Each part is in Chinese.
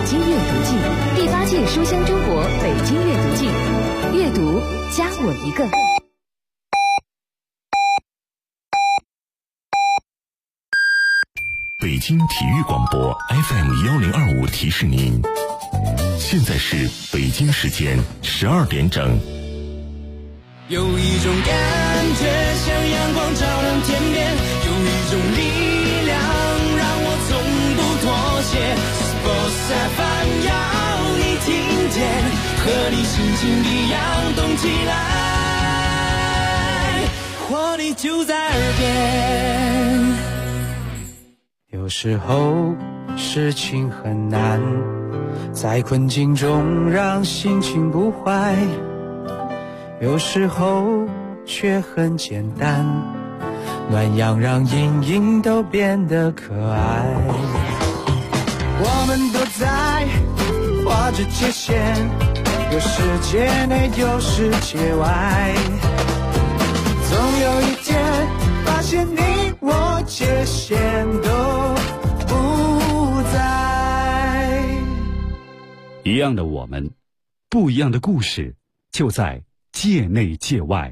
京阅读季第8届书香中国北京阅读季，阅读加我一个。 北京体育广播 FM1025提示您，现在是北京时间12点整。 有一种感觉像阳光照亮天边，有一种力量让我从不妥协。Sports FM 要你听见，和你心情一样动起来，活力就在耳边。 有时候事情很难，在困境中让心情不坏，有时候却很简单，暖阳让阴影都变得可爱。我们都在画着界限，有世界内有世界外，总有一天发现你我界限都不在。 一样的我们，不一样的故事，就在界内界外。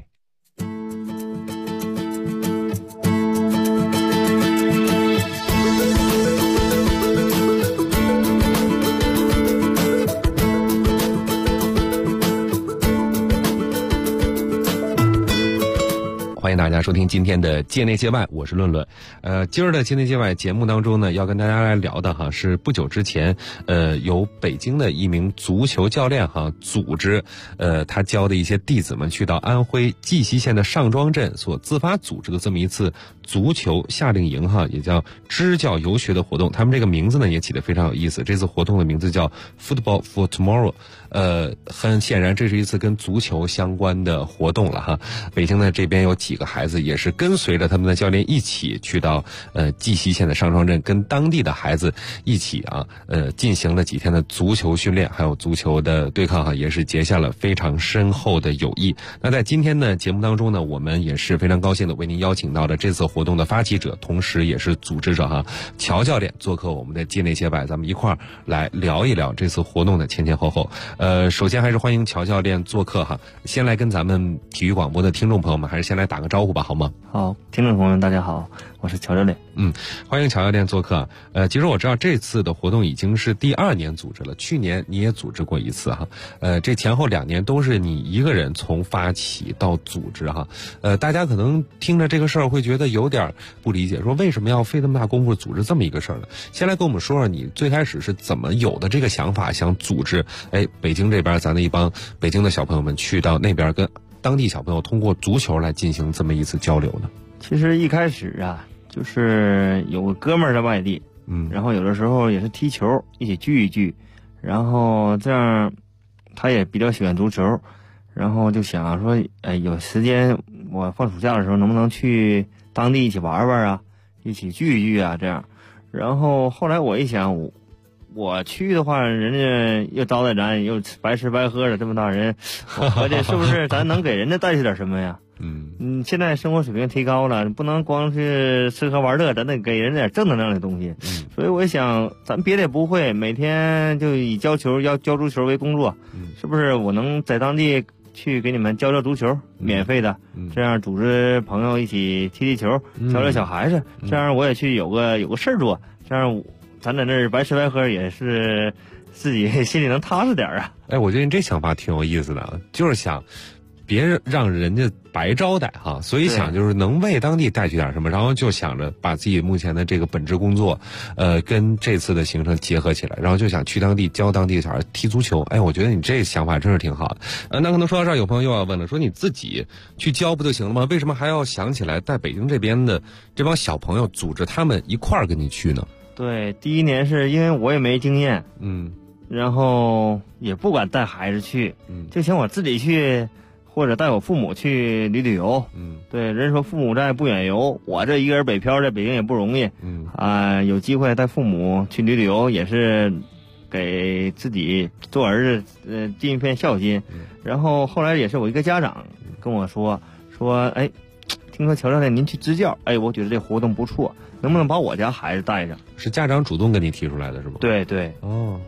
欢迎大家收听今天的界内界外，我是论论。今儿的界内界外节目当中呢，要跟大家来聊的是不久之前，由北京的一名足球教练组织，他教的一些弟子们去到安徽绩溪县的上庄镇所自发组织的这么一次足球夏令营也叫支教游学的活动。他们这个名字呢也起得非常有意思，这次活动的名字叫 Football for Tomorrow。很显然这是一次跟足球相关的活动了北京的这边有几个孩子也是跟随着他们的教练一起去到绩溪县的上庄镇，跟当地的孩子一起进行了几天的足球训练，还有足球的对抗也是结下了非常深厚的友谊。那在今天的节目当中呢，我们也是非常高兴的为您邀请到了这次活动的发起者，同时也是组织者乔教练做客我们的界内界外，咱们一块儿来聊一聊这次活动的前前后后。首先还是欢迎乔教练做客先来跟咱们体育广播的听众朋友们还是先来打个招呼吧，好吗？ 好，听众朋友们大家好，我是乔教练。 欢迎乔教练做客。其实我知道这次的活动已经是第2年组织了，去年你也组织过一次这前后2年都是你一个人从发起到组织大家可能听着这个事儿会觉得有点不理解，说为什么要费这么大功夫组织这么一个事儿呢？先来跟我们说说你最开始是怎么有的这个想法，想组织北京这边咱的一帮北京的小朋友们去到那边跟当地小朋友通过足球来进行这么一次交流呢？ 其实一开始就是有个哥们儿在外地，然后有的时候也是踢球，一起聚一聚，然后这样他也比较喜欢足球，然后就想说，有时间我放暑假的时候能不能去当地一起玩玩一起聚一聚这样。然后后来我一想，我去的话，人家又招待咱，又白吃白喝的，这么大人，我合计是不是咱能给人家带去点什么呀？现在生活水平提高了，不能光是吃喝玩乐，咱得给人点正能量的东西。所以我想，咱别的也不会，每天就以教足球为工作，是不是？我能在当地去给你们教足球，免费的，这样组织朋友一起踢球，教小孩子，这样我也去有个事儿做，这样咱在那儿白吃白喝也是自己心里能踏实点我觉得你这想法挺有意思的，就是想别让人家白招待所以想就是能为当地带去点什么，然后就想着把自己目前的这个本职工作跟这次的行程结合起来，然后就想去当地教当地的小孩踢足球。我觉得你这想法真是挺好的。那可能说到这儿，有朋友又要问了，说你自己去教不就行了吗？为什么还要想起来带北京这边的这帮小朋友组织他们一块儿跟你去呢？ 对，第一年是因为我也没经验，然后也不敢带孩子去，就想我自己去，或者带我父母去旅游。对，人说父母在不远游，我这一个人北漂在北京也不容易，有机会带父母去旅游也是给自己做儿子尽一片孝心。然后后来也是我一个家长跟我说，听说乔教练您去支教，我觉得这活动不错，能不能把我家孩子带上？ 是家长主动跟你提出来的是吧？ 对对。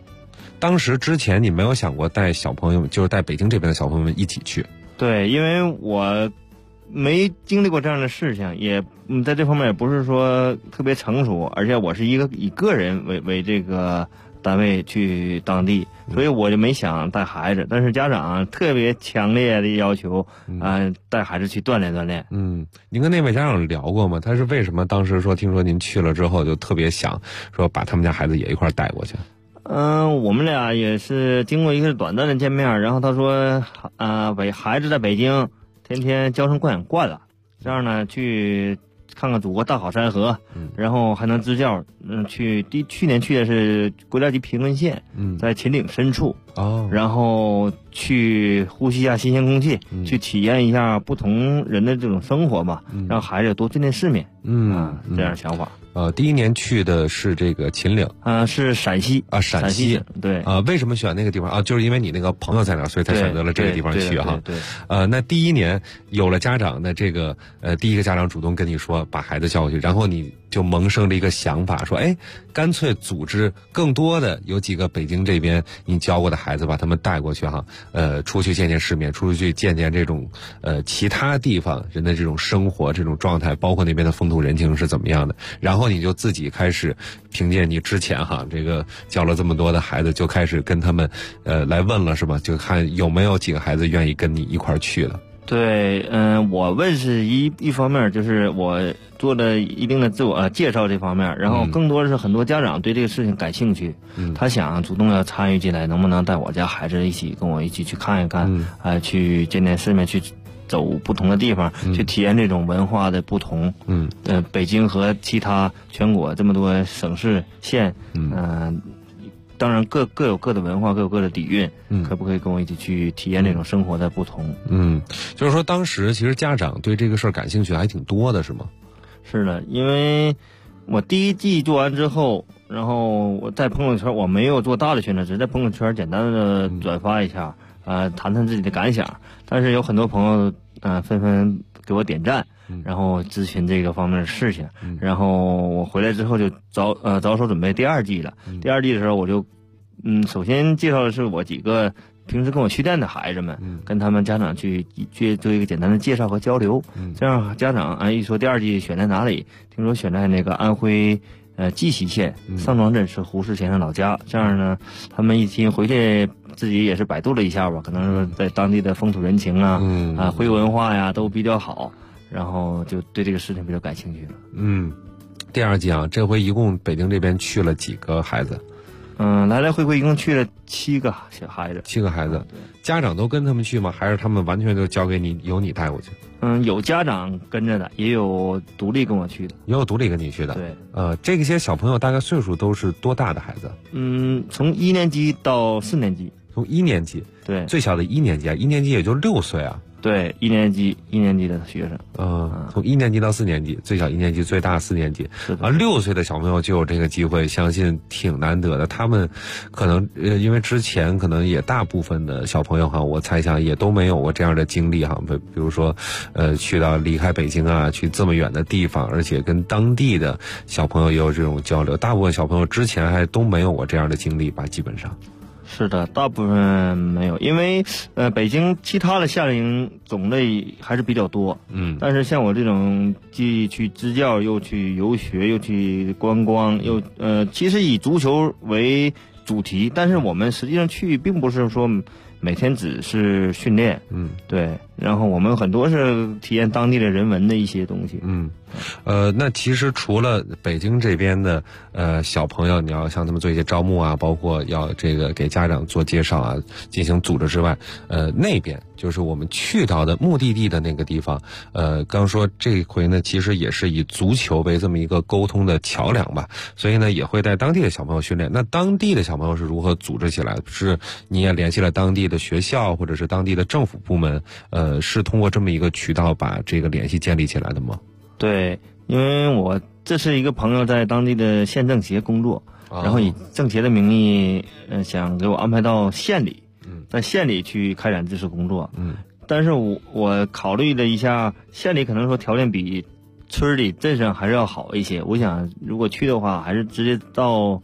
当时之前你没有想过带小朋友，就是带北京这边的小朋友们一起去？ 对，因为我没经历过这样的事情，也在这方面也不是说特别成熟，而且我是以个人为这个单位去当地，所以我就没想带孩子。但是家长特别强烈的要求，带孩子去锻炼锻炼。 您跟那位家长聊过吗？他是为什么当时说听说您去了之后就特别想说把他们家孩子也一块带过去？ 我们俩也是经过一个短暂的见面，然后他说，孩子在北京天天娇生惯养惯了，这样呢去看看祖国大好山河，然后还能支教。去年去的是国家级贫困县，在秦岭深处，然后去呼吸一下新鲜空气，去体验一下不同人的这种生活吧，让孩子多见见世面。这样的想法。 第一年去的是这个秦岭， 是陕西啊，陕西对为什么选那个地方啊？就是因为你那个朋友在那儿，所以才选择了这个地方去哈。 对， 那第一年有了家长的这个第一个家长主动跟你说把孩子叫过去，然后你就萌生了一个想法，说干脆组织更多的有几个北京这边你教过的孩子，把他们带过去哈，出去见见世面，出去见见这种其他地方人的这种生活这种状态，包括那边的风土人情是怎么样的，然后你就自己开始凭借你之前这个教了这么多的孩子，就开始跟他们来问了是吧？就看有没有几个孩子愿意跟你一块儿去了。 对，我问是一方面，就是我做了一定的自我介绍这方面，然后更多的是很多家长对这个事情感兴趣，他想主动要参与进来，能不能带我家孩子跟我一起去看一看，去见见世面，去走不同的地方，去体验这种文化的不同。北京和其他全国这么多省市县，当然各有各的文化，各有各的底蕴，可不可以跟我一起去体验这种生活的不同？ 就是说当时其实家长对这个事儿感兴趣还挺多的，是吗？ 是的，因为我第一季做完之后，然后我在朋友圈我没有做大的宣传，只是在朋友圈简单的转发一下，谈谈自己的感想。但是有很多朋友纷纷给我点赞，然后咨询这个方面的事情。然后我回来之后就着手准备第二季了。第二季的时候我就首先介绍的是我几个平时跟我去店的孩子们，跟他们家长去做一个简单的介绍和交流。这样家长一说第二季选在哪里，听说选在那个安徽绩溪县上庄镇，是胡适先生老家。这样呢，他们一听回去自己也是百度了一下吧，可能是在当地的风土人情徽文化呀都比较好，然后就对这个事情比较感兴趣了。 第二季这回一共北京这边去了几个孩子？ 来来回回一共去了7个小孩子。 7个孩子，家长都跟他们去吗？还是他们完全就交给你，由你带过去？ 有家长跟着的，也有独立跟我去的。 也有独立跟你去的。 对。 这些小朋友大概岁数都是多大的孩子？ 从1年级到4年级。 从1年级。对。最小的1年级1年级也就6岁啊。 对，1年级的学生。 从1年级到4年级，最小1年级，最大4年级。6岁的小朋友就有这个机会，相信挺难得的。他们可能因为之前可能也大部分的小朋友我猜想也都没有过这样的经历比如说去到离开北京去这么远的地方，而且跟当地的小朋友也有这种交流。大部分小朋友之前还都没有过这样的经历吧，基本上。 是的，大部分没有，因为北京其他的夏令营种类还是比较多。但是像我这种既去支教又去游学又去观光又其实以足球为主题，但是我们实际上去并不是说每天只是训练。对，然后我们很多是体验当地的人文的一些东西。 那其实除了北京这边的小朋友，你要向他们做一些招募包括要这个给家长做介绍进行组织之外，那边就是我们去到的目的地的那个地方，刚说这回呢，其实也是以足球为这么一个沟通的桥梁吧，所以呢也会带当地的小朋友训练。那当地的小朋友是如何组织起来的？是你也联系了当地的学校或者是当地的政府部门，是通过这么一个渠道把这个联系建立起来的吗？ 对，因为这是一个朋友在当地的县政协工作，然后以政协的名义想给我安排到县里，在县里去开展这次工作。但是我考虑了一下，县里可能说条件比村里镇上还是要好一些。我想如果去的话，还是直接到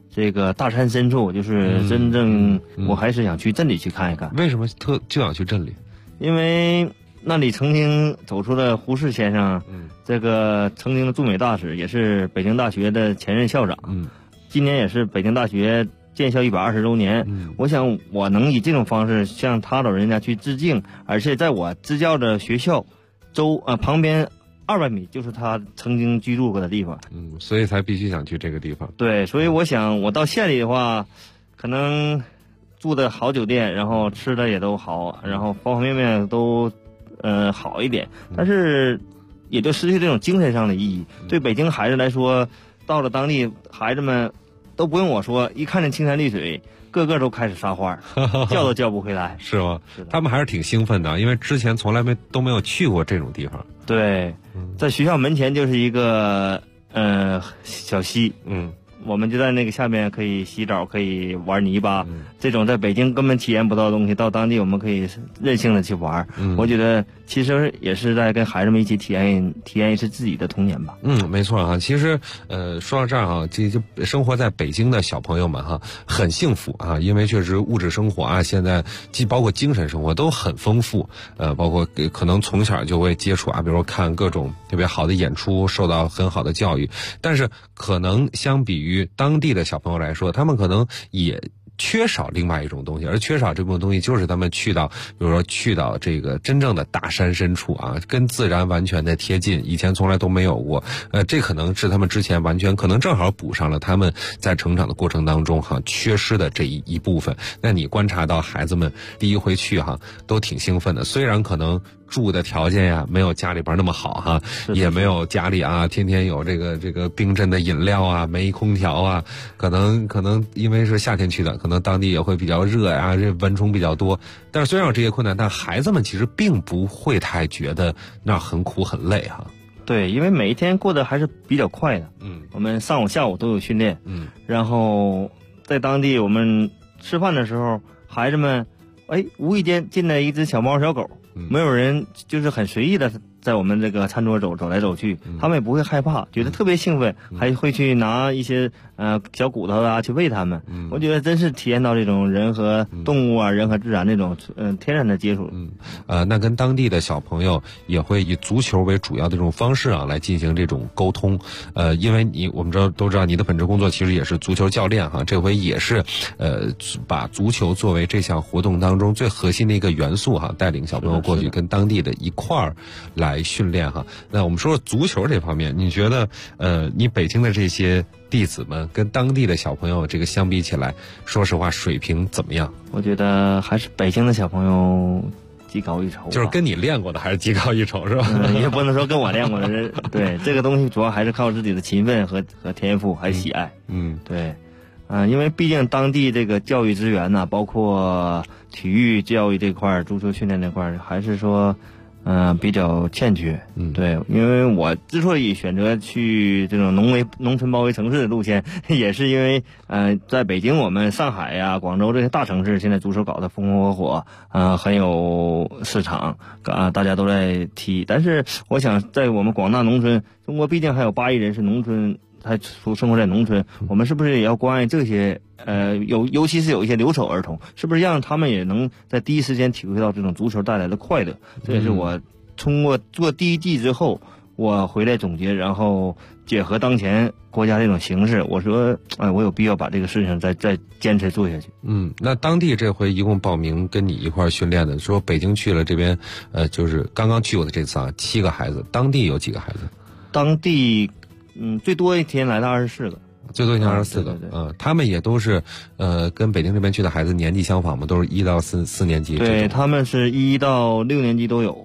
这个大山深处，就是真正我还是想去镇里去看一看。 为什么就想去镇里？ 因为那里曾经走出了胡适先生，这个曾经的驻美大使，也是北京大学的前任校长。今年也是北京大学建校120周年。我想我能以这种方式向他老人家去致敬，而且在我支教的学校旁边200米就是他曾经居住过的地方。 所以才必须想去这个地方。 对，所以我想我到县里的话，可能住的好酒店，然后吃的也都好，然后方方面面都好一点，但是也就失去这种精神上的意义。对北京孩子来说，到了当地，孩子们都不用我说，一看见青山绿水，个个都开始撒欢叫都叫不回来。 是吗？是的，他们还是挺兴奋的，因为之前从来都没有去过这种地方。 对，在学校门前就是一个小溪，我们就在那个下面可以洗澡，可以玩泥巴，这种在北京根本体验不到的东西，到当地我们可以任性的去玩。我觉得其实也是在跟孩子们一起体验一次自己的童年吧。 没错哈。其实说到这儿哈，这就生活在北京的小朋友们哈，很幸福啊，因为确实物质生活啊，现在既包括精神生活都很丰富。包括可能从小就会接触啊，比如说看各种特别好的演出，受到很好的教育，但是可能相比于当地的小朋友来说，他们可能也缺少另外一种东西，而缺少这部分东西就是他们去到，比如说去到这个真正的大山深处啊，跟自然完全的贴近，以前从来都没有过。这可能是他们之前完全可能正好补上了他们在成长的过程当中缺失的这一部分。那你观察到孩子们第一回去都挺兴奋的，虽然可能住的条件呀没有家里边那么好也没有家里天天有这个冰镇的饮料啊，没空调啊，可能因为是夏天去的，可能当地也会比较热呀，这蚊虫比较多。但是虽然有这些困难，但孩子们其实并不会太觉得那很苦很累对，因为每一天过得还是比较快的。我们上午下午都有训练。然后在当地我们吃饭的时候，孩子们无意间进来一只小猫小狗，没有人就是很随意的在我们这个餐桌走来走去，他们也不会害怕，觉得特别兴奋，还会去拿一些小骨头啊去喂它们。我觉得真是体验到这种人和动物啊，人和自然这种天然的接触。 那跟当地的小朋友也会以足球为主要的这种方式来进行这种沟通。因为我们都知道你的本职工作其实也是足球教练这回也是把足球作为这项活动当中最核心的一个元素带领小朋友过去跟当地的一块儿来训练那我们说足球这方面，你觉得你北京的这些弟子们跟当地的小朋友这个相比起来，说实话水平怎么样？ 我觉得还是北京的小朋友技高一筹， 就是跟你练过的还是技高一筹是吧？ 也不能说跟我练过的人对，这个东西主要还是靠自己的勤奋和天赋还有喜爱。对，因为毕竟当地这个教育资源包括体育教育这块、足球训练这块，还是说比较欠缺。对，因为我之所以选择去这种农村包围城市的路线，也是因为在北京、我们上海呀、广州这些大城市，现在足球搞得风风火火，很有市场大家都在踢。但是我想，在我们广大农村，中国毕竟还有8亿人是农村，他生活在农村，我们是不是也要关爱这些尤其是有一些留守儿童，是不是让他们也能在第一时间体会到这种足球带来的快乐？这也是我通过做第一季之后，我回来总结，然后结合当前国家这种形势，我说我有必要把这个事情再坚持做下去。 那当地这回一共报名跟你一块儿训练的，说北京去了这边就是刚刚去过的这次7个孩子，当地有几个孩子？ 当地最多一天来了24个。 最多24个，他们也都是跟北京这边去的孩子年纪相仿嘛，都是1到4年级。 对，他们是1到6年级都有。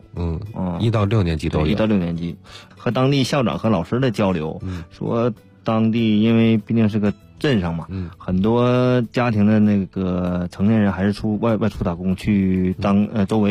1到6年级都有。 1到6年级，和当地校长和老师的交流，说当地因为毕竟是个镇上嘛，很多家庭的那个成年人还是外出打工去当周围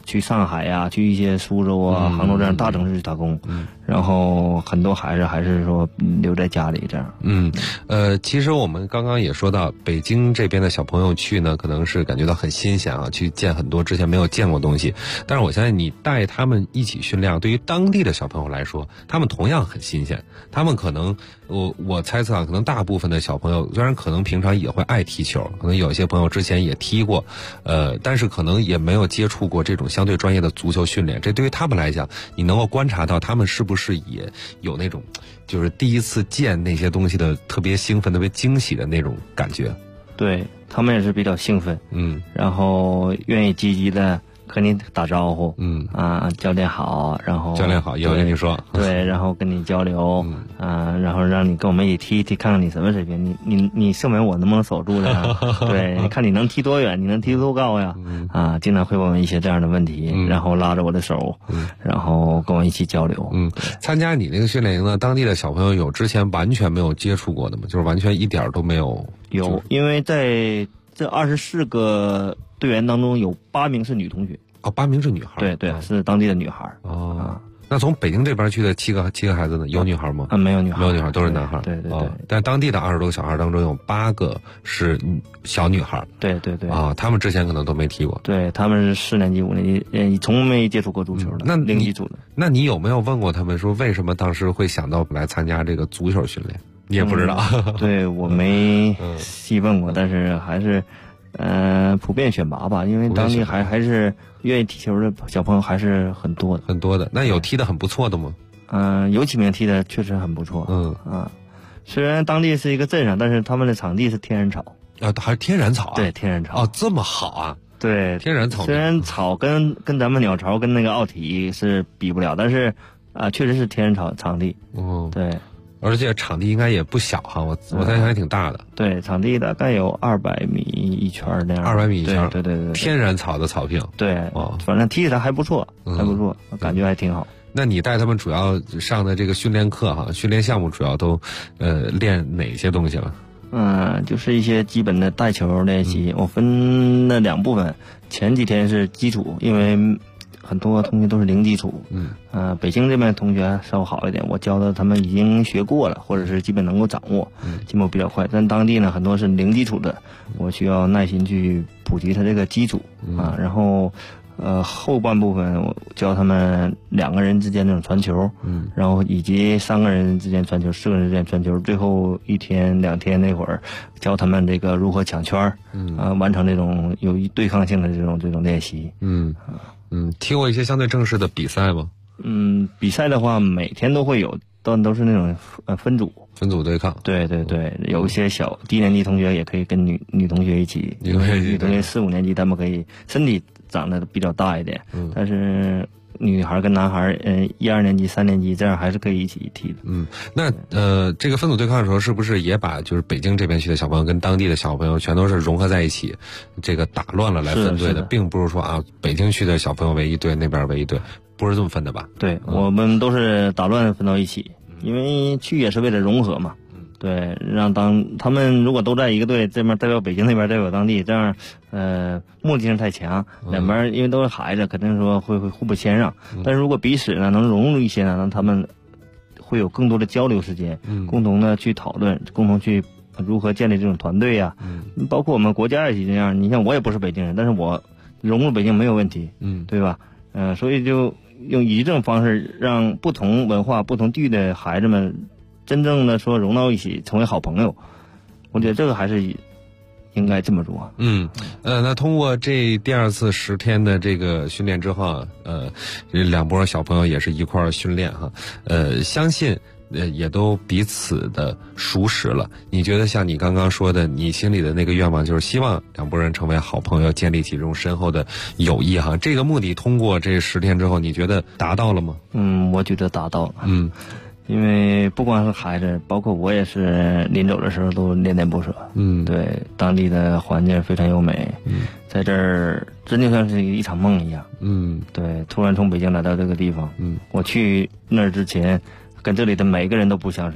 去上海呀，去一些苏州啊、杭州这样大城市去打工，然后很多孩子还是说留在家里这样。 其实我们刚刚也说到，北京这边的小朋友去呢，可能是感觉到很新鲜啊，去见很多之前没有见过东西。但是我相信你带他们一起训练，对于当地的小朋友来说，他们同样很新鲜。他们可能，我猜测啊，可能大部分的小朋友虽然可能平常也会爱踢球，可能有些朋友之前也踢过，但是可能也没有接触过这种相对专业的足球训练。这对于他们来讲，你能够观察到他们是不是也有那种就是第一次见那些东西的特别兴奋、特别惊喜的那种感觉？ 对，他们也是比较兴奋，然后愿意积极的和你打招呼，教练好，然后教练好，也要跟你说， 对，然后跟你交流，然后让你跟我们一起踢一踢，看看你什么水平，你射门我能不能守住呀？对，看你能踢多远，你能踢多高呀？经常会问我一些这样的问题，然后拉着我的手，然后跟我一起交流。 参加你那个训练营呢，当地的小朋友有之前完全没有接触过的吗？就是完全一点都没有？ 有，因为在这24个队员当中有8名是女同学。 8名是女孩？ 对，是当地的女孩。 那从北京这边去的七个孩子呢，有女孩吗？ 没有女孩， 没有女孩，都是男孩。 对。 但当地的20多个小孩当中有8个是小女孩。 对。 他们之前可能都没踢过。 对，他们是4年级、5年级，从没接触过足球的。 那零基础的。 那你有没有问过他们说为什么当时会想到来参加这个足球训练？你也不知道。 对，我没细问过，但是还是普遍选拔吧，因为当地还是愿意踢球的小朋友还是很多的。 那有踢得很不错的吗？ 有几名踢得确实很不错。虽然当地是一个镇上，但是他们的场地是天然草。 还是天然草啊？ 对，天然草。 这么好啊？ 对， 天然草。 虽然草跟咱们鸟巢跟那个奥体是比不了，但是确实是天然场地。对。 而且场地应该也不小哈，我猜想还挺大的。 对，场地大概有200米一圈那样。 200米一圈。 对。 天然草的草坪。 对。反正踢起来还不错，感觉还挺好。 那你带他们主要上的这个训练课哈，训练项目主要都练哪些东西了？ 就是一些基本的带球练习，我分了2部分，前几天是基础，因为很多同学都是零基础。北京这边同学稍微好一点，我教的他们已经学过了，或者是基本能够掌握，进步比较快。但当地呢，很多是零基础的，我需要耐心去普及他这个基础然后后半部分我教他们2个人之间这种传球，然后以及3个人之间传球、4个人之间传球，最后1天2天那会儿教他们这个如何抢圈完成这种有对抗性的这种练习。 踢过一些相对正式的比赛吗？ 比赛的话每天都会有，但都是那种分组对抗。对，有一些小低年级同学也可以跟女同学一起，女同学4、5年级他们可以身体长得比较大一点，但是女孩跟男孩1、2年级、3年级这样还是可以一起踢的。 那这个分组对抗的时候，是不是也把就是北京这边去的小朋友跟当地的小朋友全都是融合在一起，这个打乱了来分队的，并不是说北京去的小朋友为一队，那边为一队，不是这么分的吧？ 对，我们都是打乱分到一起，因为去也是为了融合嘛。对，让他们如果都在一个队，这边代表北京，那边代表当地，这样目的性太强，两边因为都是孩子，肯定说会互不谦让。但是如果彼此呢能融入一些呢，让他们会有更多的交流时间，共同的去讨论，共同去如何建立这种团队呀。包括我们国家也是这样，你像我也不是北京人，但是我融入北京没有问题，对吧？所以就以这种方式让不同文化、不同地域的孩子们真正的说融到一起，成为好朋友。我觉得这个还是应该这么做。 那通过这第2次10天的这个训练之后，这2波小朋友也是一块儿训练哈，相信也都彼此的熟识了。你觉得像你刚刚说的，你心里的那个愿望就是希望2拨人成为好朋友，建立起这种深厚的友谊哈。这个目的通过这10天之后，你觉得达到了吗？ 我觉得达到了。因为不光是孩子，包括我也是临走的时候都恋恋不舍。对，当地的环境非常优美，在这儿真就像是一场梦一样。对，突然从北京来到这个地方，我去那儿之前跟这里的每个人都不相识，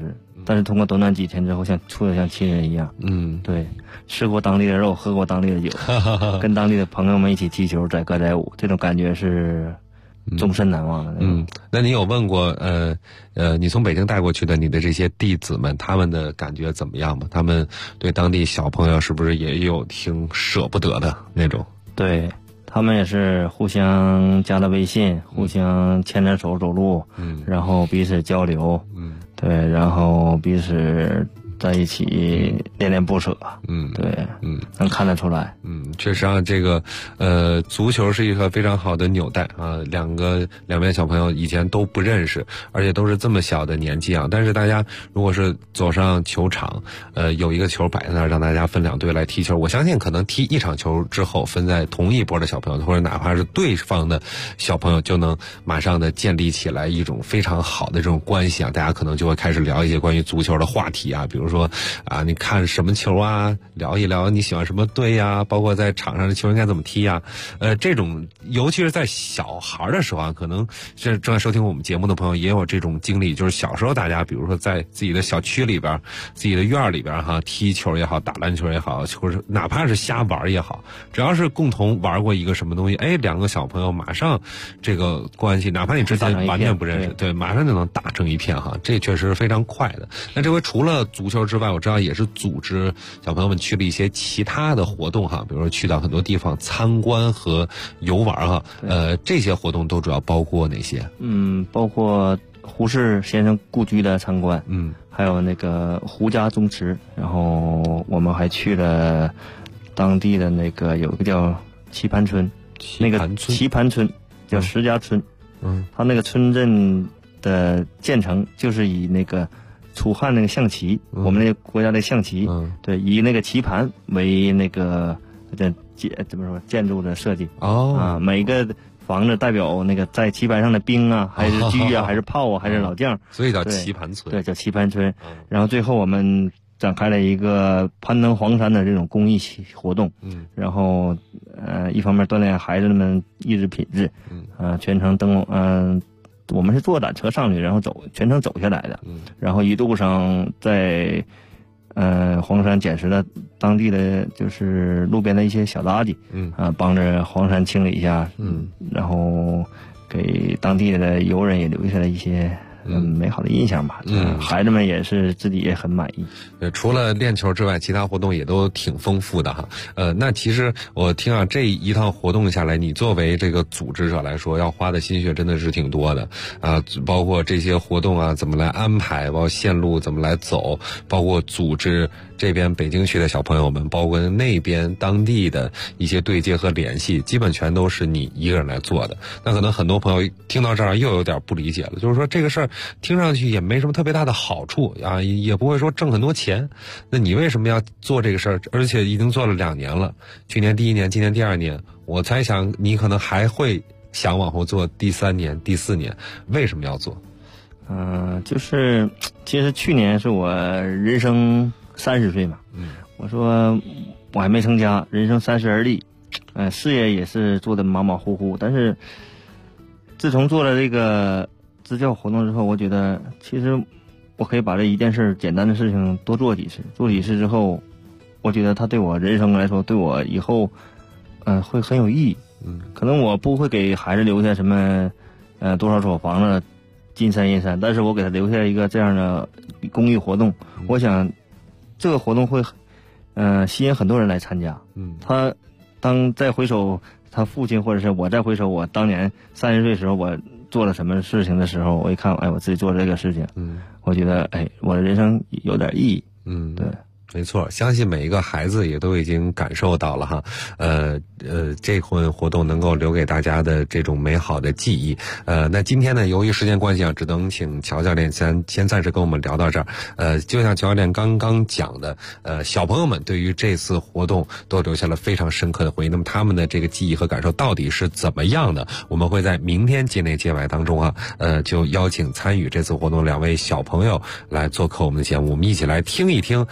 但是通过短短几天之后，像处得像亲人一样。对，吃过当地的肉，喝过当地的酒，跟当地的朋友们一起踢球、载歌载舞，这种感觉是终身难忘的。 那你有问过你从北京带过去的你的这些弟子们，他们的感觉怎么样吗？他们对当地小朋友是不是也有挺舍不得的那种？ 对，他们也是互相加了微信，互相牵着手走路，然后彼此交流，对，然后彼此在一起恋恋不舍，对，能看得出来， 确实啊，这个足球是一个非常好的纽带啊，两边小朋友以前都不认识，而且都是这么小的年纪啊，但是大家如果是走上球场，有一个球摆在那儿，让大家分两队来踢球，我相信可能踢一场球之后，分在同一波的小朋友，或者哪怕是对方的小朋友，就能马上的建立起来一种非常好的这种关系啊，大家可能就会开始聊一些关于足球的话题啊，比如说啊，你看什么球啊，聊一聊你喜欢什么队呀，包括在场上的球应该怎么踢呀，这种尤其是在小孩的时候啊，可能是正在收听我们节目的朋友也有这种经历，就是小时候大家比如说在自己的小区里边、自己的院里边哈，踢球也好，打篮球也好，或者哪怕是瞎玩也好，只要是共同玩过一个什么东西，两个小朋友马上这个关系，哪怕你之前完全不认识，对，马上就能打成一片哈，这确实是非常快的。那这回除了足球之外，我知道也是组织小朋友们去了一些其他的活动哈，比如说去到很多地方参观和游玩哈。这些活动都主要包括哪些？ 包括胡适先生故居的参观，还有那个胡家宗祠，然后我们还去了当地的那个有一个叫棋盘村，那个棋盘村叫石家村，它那个村镇的建成就是以那个楚汉那个象棋，我们那个国家的象棋，对，以那个棋盘为那个怎么说建筑的设计每个房子代表那个在棋盘上的兵啊，还是车啊，还是炮啊，还是老将， 所以叫棋盘村。 对，叫棋盘村。然后最后我们展开了一个攀登黄山的这种公益活动，然后一方面锻炼孩子们意志品质，全程我们是坐缆车上去，然后全程走下来的，然后一路上在黄山捡拾了当地的就是路边的一些小垃圾，帮着黄山清理一下，然后给当地的游人也留下了一些美好的印象吧。孩子们也是自己也很满意。 除了练球之外，其他活动也都挺丰富的哈。那其实我听啊，这一趟活动下来，你作为这个组织者来说，要花的心血真的是挺多的啊，包括这些活动啊怎么来安排，包括线路怎么来走，包括组织这边北京区的小朋友们，包括那边当地的一些对接和联系，基本全都是你一个人来做的。那可能很多朋友听到这儿又有点不理解了，就是说这个事儿听上去也没什么特别大的好处啊，也不会说挣很多钱，那你为什么要做这个事儿？而且已经做了2年了，去年第1年，今年第2年，我猜想你可能还会想往后做第3年、第4年，为什么要做？ 就是其实去年是我人生30岁嘛，我说我还没成家，人生30而立，事业也是做的马马虎虎，但是自从做了这个支教活动之后，我觉得其实我可以把这一件事简单的事情多做几次，做几次之后，我觉得它对我人生来说，对我以后会很有意义。可能我不会给孩子留下什么多少所房子金山银山，但是我给他留下一个这样的公益活动，我想这个活动会吸引很多人来参加。他当再回首他父亲，或者是我再回首我当年30岁的时候我做了什么事情的时候，我一看我自己做这个事情，我觉得我的人生有点意义。对， 没错，相信每一个孩子也都已经感受到了哈，这回活动能够留给大家的这种美好的记忆。那今天呢，由于时间关系啊，只能请乔教练先暂时跟我们聊到这儿。就像乔教练刚刚讲的，小朋友们对于这次活动都留下了非常深刻的回忆。那么他们的这个记忆和感受到底是怎么样的？我们会在明天街内街外当中啊，就邀请参与这次活动2位小朋友来做客我们的节目，我们一起来听一听他们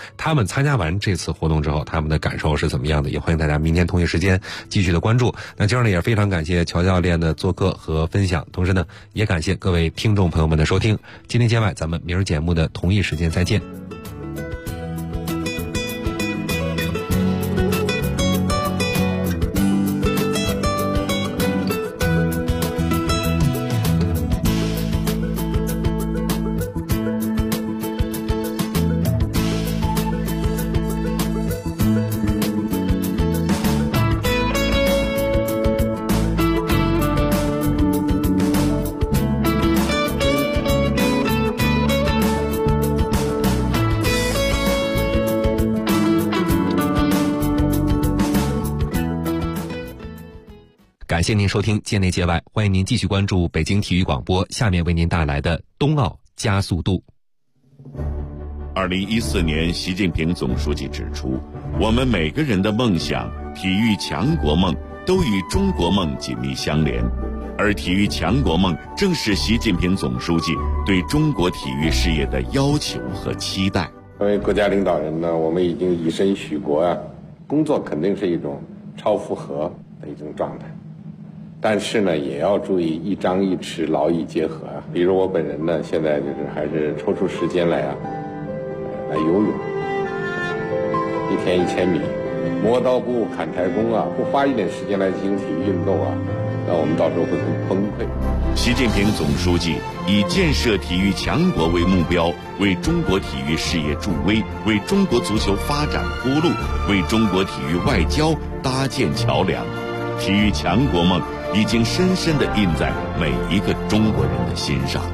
们参加完这次活动之后，他们的感受是怎么样的？也欢迎大家明天同一时间继续的关注。那今儿呢，也非常感谢乔教练的做客和分享，同时呢，也感谢各位听众朋友们的收听。今天节外，咱们明儿节目的同一时间再见。感谢您收听界内界外，欢迎您继续关注北京体育广播，下面为您带来的冬奥加速度。 2014年，习近平总书记指出，我们每个人的梦想、体育强国梦都与中国梦紧密相连，而体育强国梦正是习近平总书记对中国体育事业的要求和期待。 作为国家领导人呢，我们已经以身许国啊，工作肯定是一种超负荷的一种状态。但是呢，也要注意一张一弛，劳逸结合啊。比如我本人呢，现在就是还是抽出时间来来游泳，1天1000米，磨刀不误砍柴工啊，不花一点时间来进行体育运动啊，那我们到时候会很崩溃。 习近平总书记以建设体育强国为目标，为中国体育事业助威，为中国足球发展铺路，为中国体育外交搭建桥梁。体育强国梦已经深深地印在每一个中国人的心上。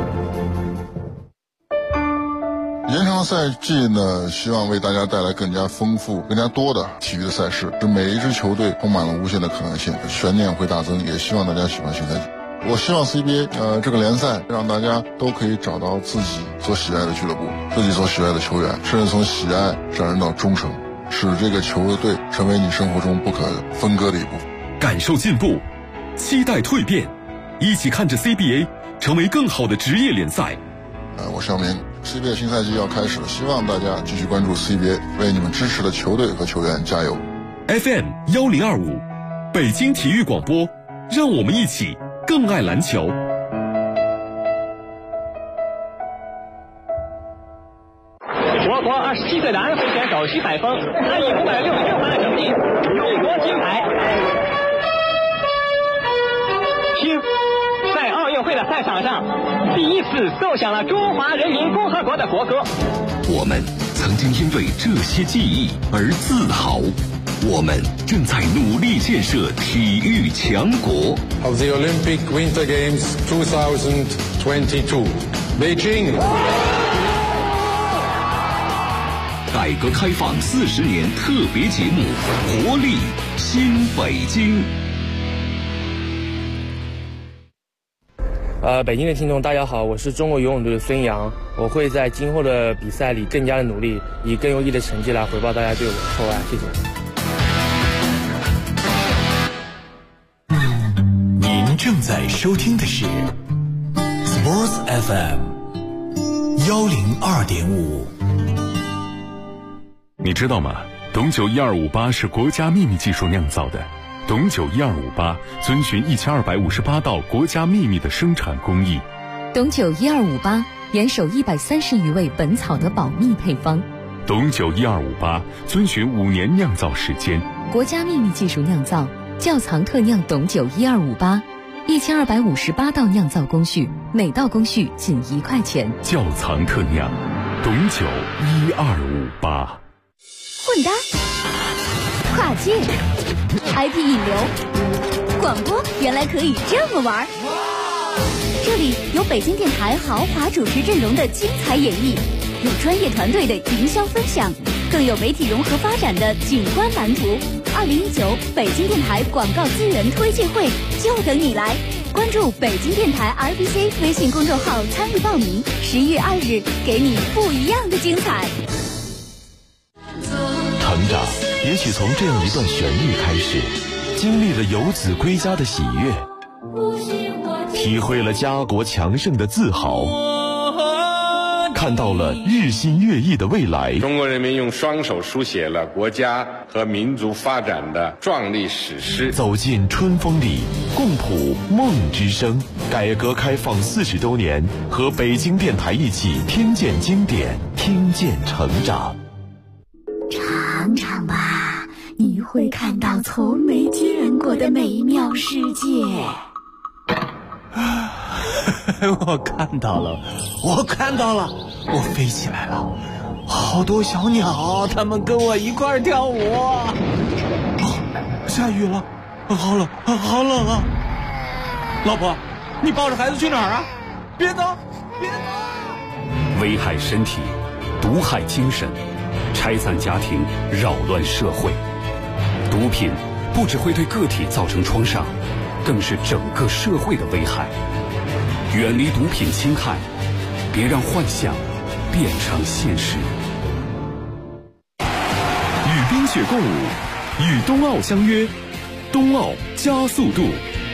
延长赛季呢，希望为大家带来更加丰富、更加多的体育的赛事，使每一支球队充满了无限的可能性，悬念会大增。也希望大家喜欢新赛季。我希望 CBA 这个联赛让大家都可以找到自己所喜爱的俱乐部，自己所喜爱的球员，甚至从喜爱上升到忠诚，使这个球队成为你生活中不可分割的一部分。 感受进步，期待蜕变，一起看着 CBA 成为更好的职业联赛。 我声明 CBA 新赛季要开始了，希望大家继续关注 CBA， 为你们支持的球队和球员加油。 FM 1025北京体育广播，让我们一起更爱篮球。 我国27岁的安徽选手徐海峰，他以566分的成绩勇夺金牌。听，在奥运会的赛场上，第一次奏响了中华人民共和国的国歌。 我们曾经因为这些记忆而自豪，我们正在努力建设体育强国。 Of the Olympic Winter Games 2022, Beijing。 改革开放40年特别节目，活力新北京。 北京的听众大家好，我是中国游泳队的孙杨，我会在今后的比赛里更加的努力，以更优异的成绩来回报大家对我的厚爱，谢谢。 您正在收听的是 Sports FM 102.5。 你知道吗？董酒1258是国家秘密技术酿造的。董酒1258遵循1258道国家秘密的生产工艺。 董酒1258严守130余味本草的保密配方。 董酒1258遵循5年酿造时间。 国家秘密技术酿造，窖藏特酿董酒1258，1258道酿造工序，每道工序仅1块钱。 窖藏特酿，董酒1258。 混搭，跨界。IP 引流，广播原来可以这么玩。这里有北京电台豪华主持阵容的精彩演绎，有专业团队的营销分享，更有媒体融合发展的景观蓝图。2019北京电台广告资源推介会就等你来，关注北京电台 RBC 微信公众号参与报名，11月2日给你不一样的精彩。 成长也许从这样一段旋律开始，经历了游子归家的喜悦，体会了家国强盛的自豪， 看到了日新月异的未来。 中国人民用双手书写了国家和民族发展的壮丽史诗。 走进春风里，共谱梦之声。改革开放40周年，和北京电台一起听见经典，听见成长。 尝尝吧，你会看到从没见过的美妙世界。 我看到了，我飞起来了，好多小鸟，它们跟我一块跳舞。下雨了，好冷啊！老婆，你抱着孩子去哪儿啊？别走！ 危害身体，毒害精神，拆散家庭，扰乱社会。毒品不只会对个体造成创伤，更是整个社会的危害。远离毒品侵害，别让幻想变成现实。 与冰雪共舞，与冬奥相约，冬奥加速度。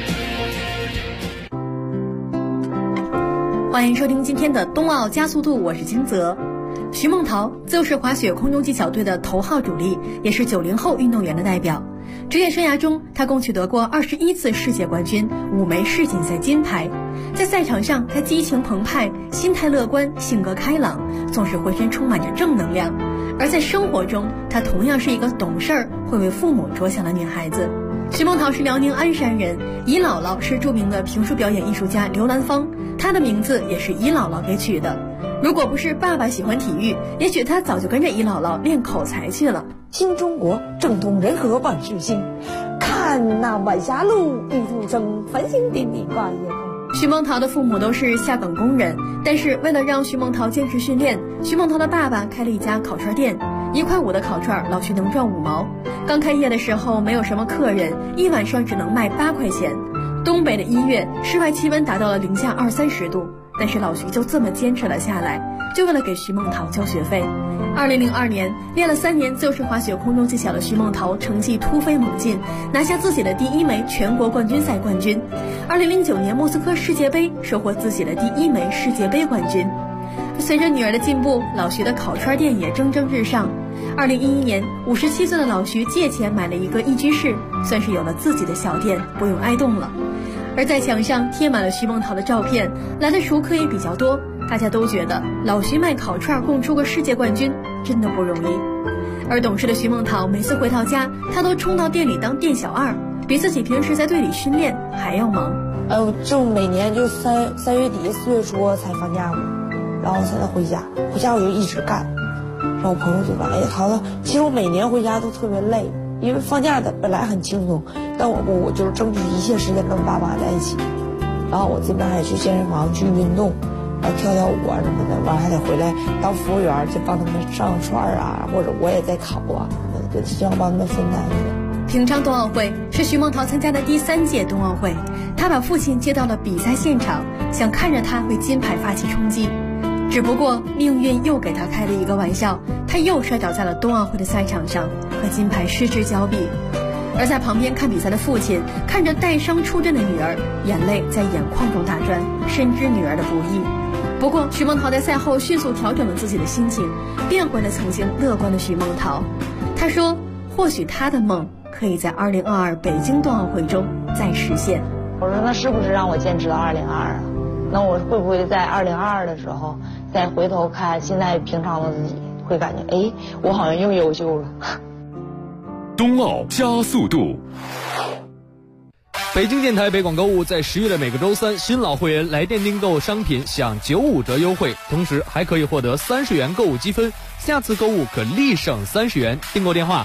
欢迎收听今天的冬奥加速度，我是金泽。徐梦桃自由式滑雪空中技巧队的头号主力，也是90后运动员的代表。职业生涯中，他共取得过21次世界冠军，5枚世锦赛金牌。在赛场上，他激情澎湃，心态乐观，性格开朗，总是浑身充满着正能量。而在生活中，她同样是一个懂事儿、会为父母着想的女孩子。徐梦桃是辽宁鞍山人，姨姥姥是著名的评书表演艺术家刘兰芳，她的名字也是姨姥姥给取的。如果不是爸爸喜欢体育，也许她早就跟着姨姥姥练口才去了。 新中国政通人和万事兴，看那晚霞路，玉兔生，繁星点点挂夜空。 徐梦桃的父母都是下岗工人，但是为了让徐梦桃坚持训练，徐梦桃的爸爸开了一家烤串店，1块5的烤串，老徐能赚5毛。刚开业的时候没有什么客人，一晚上只能卖8块钱。东北的1月，室外气温达到了零下20-30度，但是老徐就这么坚持了下来，就为了给徐梦桃交学费。2002年，练了3年自由式滑雪空中技巧的徐梦桃成绩突飞猛进，拿下自己的第1枚全国冠军赛冠军。2009年莫斯科世界杯收获自己的第1枚世界杯冠军。随着女儿的进步，老徐的烤串店也蒸蒸日上。2011年，57岁的老徐借钱买了一个1居室，算是有了自己的小店，不用挨冻了。而在墙上贴满了徐梦桃的照片，来的熟客也比较多，大家都觉得老徐卖烤串共出个世界冠军真的不容易。而懂事的徐梦桃每次回到家，她都冲到店里当店小二，比自己平时在队里训练还要忙。 就每年就3月底4月初才放假嘛，然后才能回家我就一直干。然后我朋友就说：“哎呀，桃子，其实我每年回家都特别累，因为放假的本来很轻松，但我就是争取一切时间跟爸妈在一起。然后我这边还去健身房去运动，然后跳舞啊什么的，完了还得回来当服务员，就帮他们上串啊，或者我也在烤啊，就希望帮他们分担一点。” 平昌冬奥会是徐梦桃参加的第3届冬奥会，她把父亲接到了比赛现场，想看着他为金牌发起冲击。只不过命运又给他开了一个玩笑，他又摔倒在了冬奥会的赛场上，和金牌失之交臂。而在旁边看比赛的父亲看着带伤出阵的女儿，眼泪在眼眶中打转，深知女儿的不易。不过徐梦桃在赛后迅速调整了自己的心情，变回了曾经乐观的徐梦桃。她说或许她的梦可以在2022北京冬奥会中再实现。 我说那是不是让我坚持到2022啊？那我会不会在2022的时候再回头看现在平常的自己，会感觉哎，我好像又优秀了。 冬奥加速度。 北京电台北广购物在10月的每个周3，新老会员来电订购商品享95折优惠，同时还可以获得30元购物积分，下次购物可立省30元。订购电话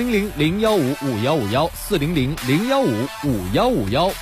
400-015-5151，400-015-5151。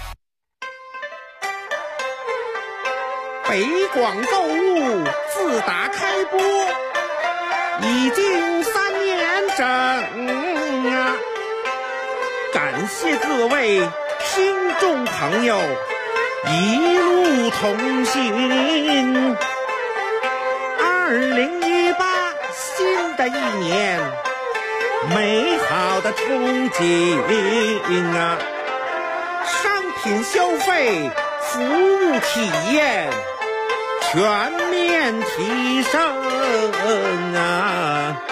北广购物自打开播已经3年整啊，感谢各位听众朋友一路同行。2018新的一年，美好的憧憬啊，商品消费、服务体验全面提升啊！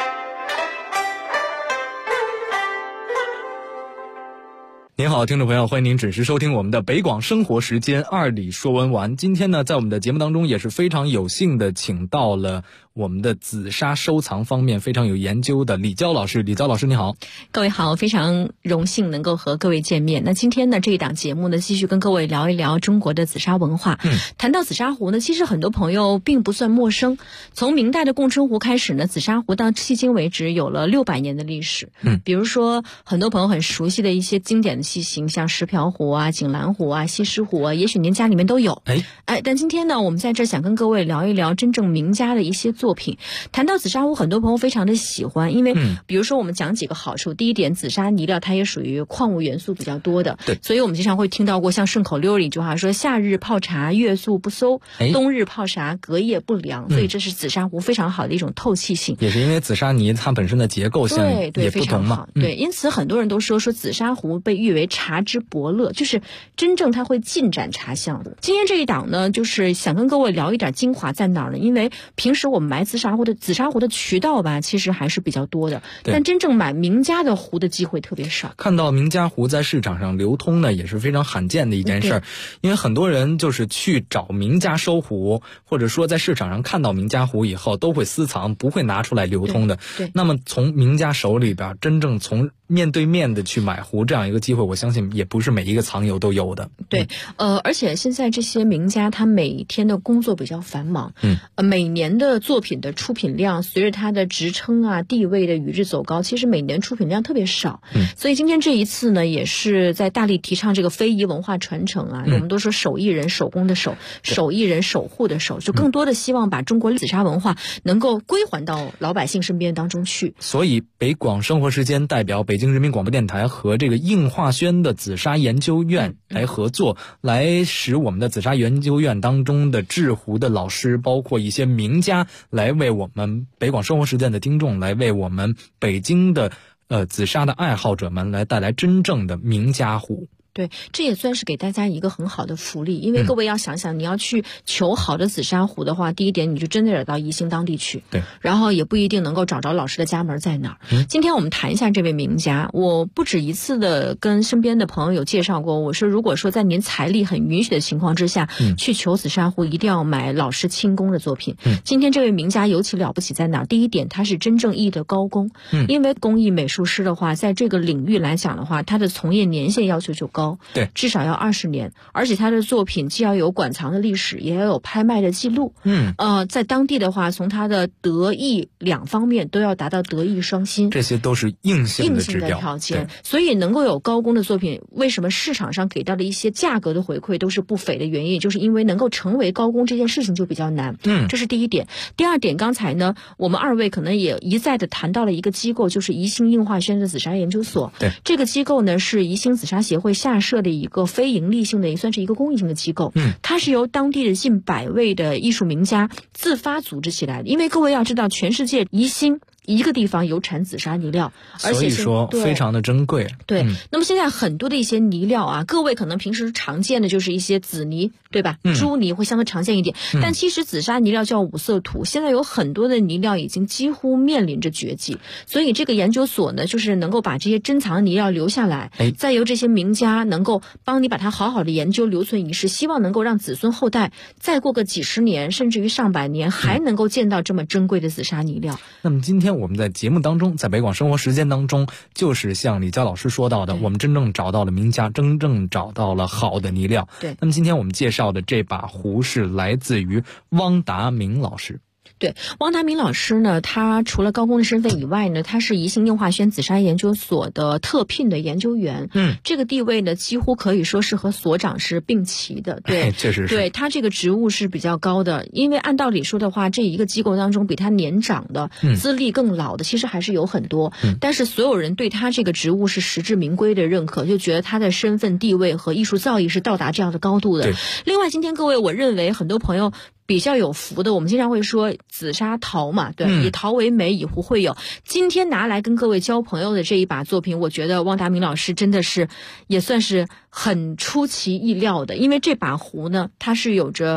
您好，听众朋友，欢迎您准时收听我们的北广生活时间2里说文玩。今天呢，在我们的节目当中也是非常有幸的请到了我们的紫砂收藏方面非常有研究的李娇老师。李娇老师你好。 各位好，非常荣幸能够和各位见面。那今天呢，这一档节目呢，继续跟各位聊一聊中国的紫砂文化。谈到紫砂壶呢，其实很多朋友并不算陌生。从明代的贡春壶开始呢，紫砂壶到迄今为止有了600年的历史。比如说很多朋友很熟悉的一些经典的器型，像石瓢壶啊、锦兰壶啊、西施壶啊，也许您家里面都有。但今天呢，我们在这想跟各位聊一聊真正名家的一些作品。谈到紫砂壶，很多朋友非常的喜欢，因为比如说我们讲几个好处。第一点，紫砂泥料它也属于矿物元素比较多的，所以我们经常会听到过像顺口溜里一句话说，夏日泡茶月宿不馊，冬日泡茶隔夜不凉。所以这是紫砂壶非常好的一种透气性。 也是因为紫砂泥它本身的结构性也不同嘛。 对，因此很多人都说紫砂壶被誉为茶之伯乐，就是真正它会尽展茶相的。今天这一档呢，就是想跟各位聊一点精华在哪儿呢？因为平时我们买紫砂壶的渠道吧，其实还是比较多的，但真正买名家的壶的机会特别少。 看到名家壶在市场上流通呢，也是非常罕见的一件事儿。因为很多人就是去找名家收壶，或者说在市场上看到名家壶以后都会私藏，不会拿出来流通的。那么从名家手里边真正从面对面的去买壶这样一个机会，我相信也不是每一个藏友都有的。 对，而且现在这些名家他每天的工作比较繁忙，每年的作品的出品量随着他的职称啊地位的与日走高，其实每年出品量特别少。所以今天这一次呢，也是在大力提倡这个非遗文化传承啊。我们都说手艺人手工的手，手艺人守护的守，就更多的希望把中国紫砂文化能够归还到老百姓身边当中去。 所以北广生活时间代表北京人民广播电台和这个应化轩的紫砂研究院来合作，来使我们的紫砂研究院当中的制壶的老师，包括一些名家，来为我们北广生活时间的听众，来为我们北京的紫砂的爱好者们来带来真正的名家壶。 对，这也算是给大家一个很好的福利，因为各位要想想，你要去求好的紫砂壶的话，第一点你就真的得到宜兴当地去，然后也不一定能够找着老师的家门在哪儿。今天我们谈一下这位名家，我不止一次的跟身边的朋友有介绍过，我说如果说在您财力很允许的情况之下，去求紫砂壶，一定要买老师亲工的作品。今天这位名家尤其了不起在哪儿？第一点，他是真正意义的高工，因为工艺美术师的话，在这个领域来讲的话，他的从业年限要求就高，至少要20年，而且他的作品既要有馆藏的历史，也要有拍卖的记录。在当地的话，从他的德艺两方面都要达到德艺双馨， 这些都是硬性的指标条件。所以能够有高工的作品，为什么市场上给到的一些价格的回馈都是不菲的原因，就是因为能够成为高工这件事情就比较难。这是第一点。第二点，刚才呢，我们二位可能也一再的谈到了一个机构，就是宜兴应化轩的紫砂研究所。这个机构呢是宜兴紫砂协会下设的一个非盈利性的，也算是一个公益性的机构。它是由当地的近100位的艺术名家自发组织起来的。因为各位要知道，全世界宜兴一个地方有产紫砂泥料，而且所以说非常的珍贵。 那么现在很多的一些泥料啊，各位可能平时常见的就是一些紫泥，对吧？朱泥会相对常见一点，但其实紫砂泥料叫五色土，现在有很多的泥料已经几乎面临着绝迹。所以这个研究所呢，就是能够把这些珍藏的泥料留下来，再由这些名家能够帮你把它好好的研究留存于世，希望能够让子孙后代再过个几十年甚至于上百年还能够见到这么珍贵的紫砂泥料。 那么今天我们在节目当中，在北广生活时间当中，就是像李娇老师说到的，我们真正找到了名家，真正找到了好的泥料。那么今天我们介绍的这把壶是来自于汪达明老师。 对，汪达明老师呢，他除了高工的身份以外呢，他是宜兴应化轩紫砂研究所的特聘的研究员。这个地位呢，几乎可以说是和所长是并齐的。对， 确实是。 对，他这个职务是比较高的，因为按道理说的话，这一个机构当中比他年长的、资历更老的，其实还是有很多。但是所有人对他这个职务是实至名归的认可，就觉得他的身份地位和艺术造诣是到达这样的高度的。另外，今天各位，我认为很多朋友比较有福的，我们经常会说紫砂陶嘛，对，以陶为美，以壶会友。今天拿来跟各位交朋友的这一把作品，我觉得汪达明老师真的是也算是很出其意料的，因为这把壶呢，它是有着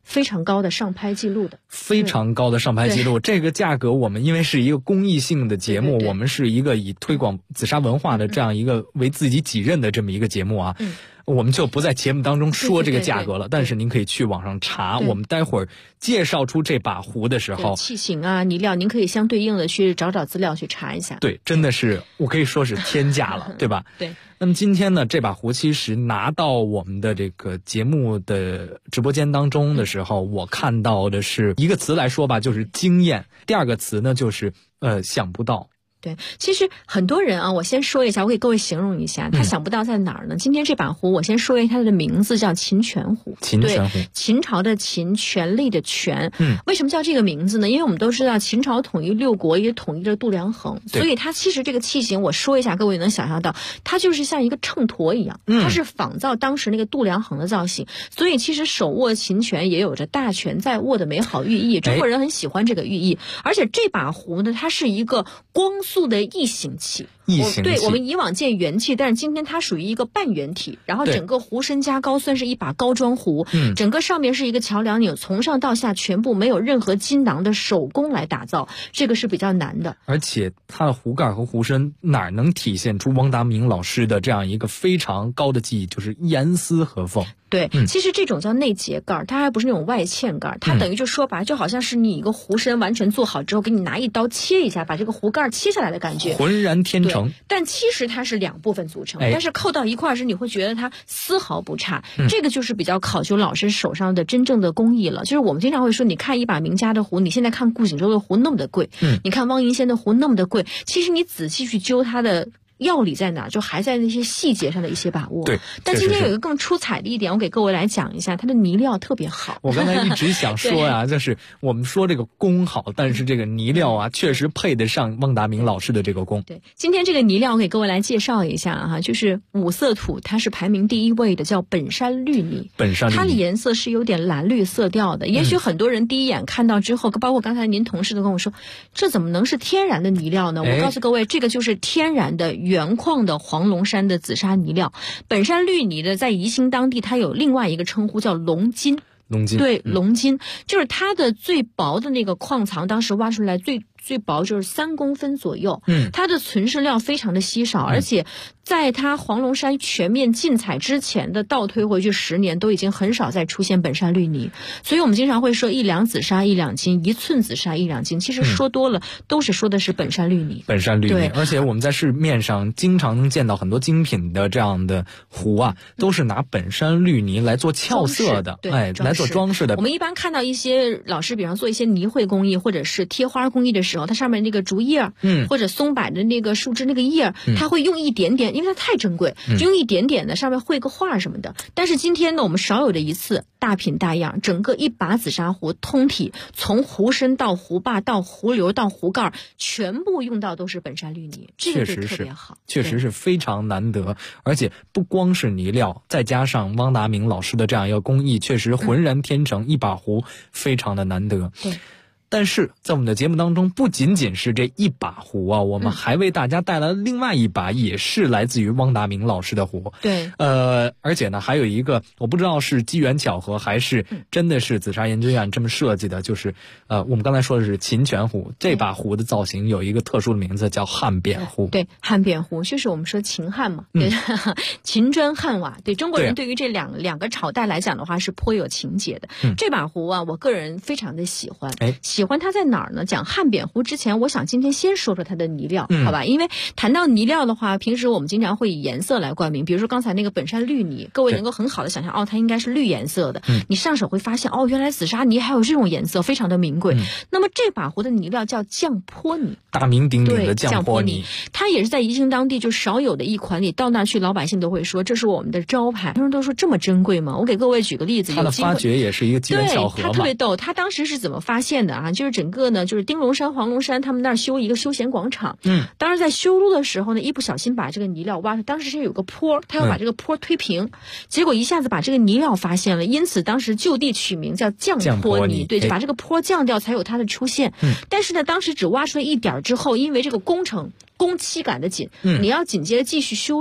非常高的上拍记录的， 非常高的上拍记录。这个价格我们因为是一个公益性的节目，我们是一个以推广紫砂文化的这样一个为自己己任的这么一个节目啊。我们就不在节目当中说这个价格了，但是您可以去网上查。我们待会儿介绍出这把壶的时候， 器型啊、泥料，您可以相对应的去找资料去查一下。 对，真的是我可以说是天价了，对吧？ 对。 那么今天呢，这把壶其实拿到我们的这个节目的直播间当中的时候，我看到的是一个词来说吧，就是惊艳；第二个词呢，就是想不到。 对，其实很多人啊，我先说一下，我给各位形容一下，他想不到在哪儿呢？今天这把壶，我先说一下它的名字叫秦泉壶。 秦泉壶， 秦朝的秦，权力的权。为什么叫这个名字呢？因为我们都知道秦朝统一六国，也统一了度量衡，所以它其实这个器型，我说一下，各位能想象到，它就是像一个秤砣一样，它是仿造当时那个度量衡的造型。所以其实手握秦权也有着大权在握的美好寓意，中国人很喜欢这个寓意。而且这把壶呢，它是一个光速的异形器。对，我们以往见圆器，但是今天它属于一个半圆体，然后整个壶身加高，算是一把高装壶。整个上面是一个桥梁钮，从上到下全部没有任何金囊的手工来打造，这个是比较难的。 而且它的壶盖和壶身哪能体现出汪达明老师的这样一个非常高的技艺，就是严丝合缝。 对，其实这种叫内结盖，它还不是那种外嵌盖，它等于就说白，就好像是你一个壶身完全做好之后，给你拿一刀切一下，把这个壶盖切下来的感觉， 浑然天成。 但其实它是两部分组成，但是扣到一块时，你会觉得它丝毫不差。这个就是比较考究老师手上的真正的工艺了。就是我们经常会说，你看一把名家的壶，你现在看顾景舟的壶那么的贵，你看汪银仙的壶那么的贵，其实你仔细去揪它的要理在哪，就还在那些细节上的一些把握。 对， 但今天有一个更出彩的一点，我给各位来讲一下，它的泥料特别好。 我刚才一直想说呀，就是我们说这个工好，但是这个泥料啊，确实配得上汪达明老师的这个工。 对，今天这个泥料我给各位来介绍一下哈，就是五色土，它是排名第1位的，叫本山绿泥。 本山绿泥， 它的颜色是有点蓝绿色调的。也许很多人第一眼看到之后，包括刚才您同事都跟我说，这怎么能是天然的泥料呢？我告诉各位，这个就是天然的原矿的黄龙山的紫砂泥料。本山绿泥的在宜兴当地它有另外一个称呼叫龙金。对，龙金就是它的最薄的那个矿藏，当时挖出来最薄就是3公分左右。它的存世料非常的稀少，而且在它黄龙山全面禁采之前的倒推回去10年，都已经很少再出现本山绿泥。所以我们经常会说1两紫砂1两金，1寸紫砂1两金，其实说多了都是说的是本山绿泥。 本山绿泥，而且我们在市面上经常能见到很多精品的这样的壶啊，都是拿本山绿泥来做俏色的，来做装饰的。 我们一般看到一些老师，比方做一些泥绘工艺或者是贴花工艺的时候，它上面那个竹叶，或者松柏的那个树枝那个叶，它会用一点点，因为它太珍贵，就用一点点的上面绘个画什么的。但是今天呢，我们少有的一次大品大样，整个一把紫砂壶通体，从壶身到壶把到壶流到壶盖，全部用到都是本山绿泥，这个就特别好， 确实是非常难得。而且不光是泥料，再加上汪达明老师的这样一个工艺，确实浑然天成，一把壶非常的难得。 对。 但是在我们的节目当中，不仅仅是这一把壶啊，我们还为大家带来了另外一把，也是来自于汪达明老师的壶。 对， 而且呢，还有一个我不知道是机缘巧合还是真的是紫砂研究院这么设计的，就是我们刚才说的是秦泉壶，这把壶的造型有一个特殊的名字叫汉扁壶。 对，汉扁壶就是我们说秦汉嘛，对，秦砖汉瓦。对，中国人对于这两个朝代来讲的话是颇有情节的。这把壶啊，我个人非常的喜欢。喜欢它在哪儿呢？讲汉扁壶之前，我想今天先说说它的泥料，好吧？因为谈到泥料的话，平时我们经常会以颜色来冠名，比如说刚才那个本山绿泥，各位能够很好的想象，它应该是绿颜色的。你上手会发现，原来紫砂泥还有这种颜色，非常的名贵。那么这把壶的泥料叫降坡泥， 大名鼎鼎的降坡泥， 它也是在宜兴当地就少有的一款，你到那儿去，老百姓都会说这是我们的招牌。他们都说这么珍贵吗？我给各位举个例子， 它的发掘也是一个机缘巧合嘛。 它特别逗，它当时是怎么发现的啊？就是整个呢，就是丁龙山、黄龙山他们那儿修一个休闲广场。当时在修路的时候呢，一不小心把这个泥料挖出，当时是有个坡，他要把这个坡推平，结果一下子把这个泥料发现了，因此当时就地取名叫降坡泥。对，就把这个坡降掉才有它的出现。但是呢，当时只挖出来一点之后，因为这个工程工期赶得紧，你要紧接着继续修路，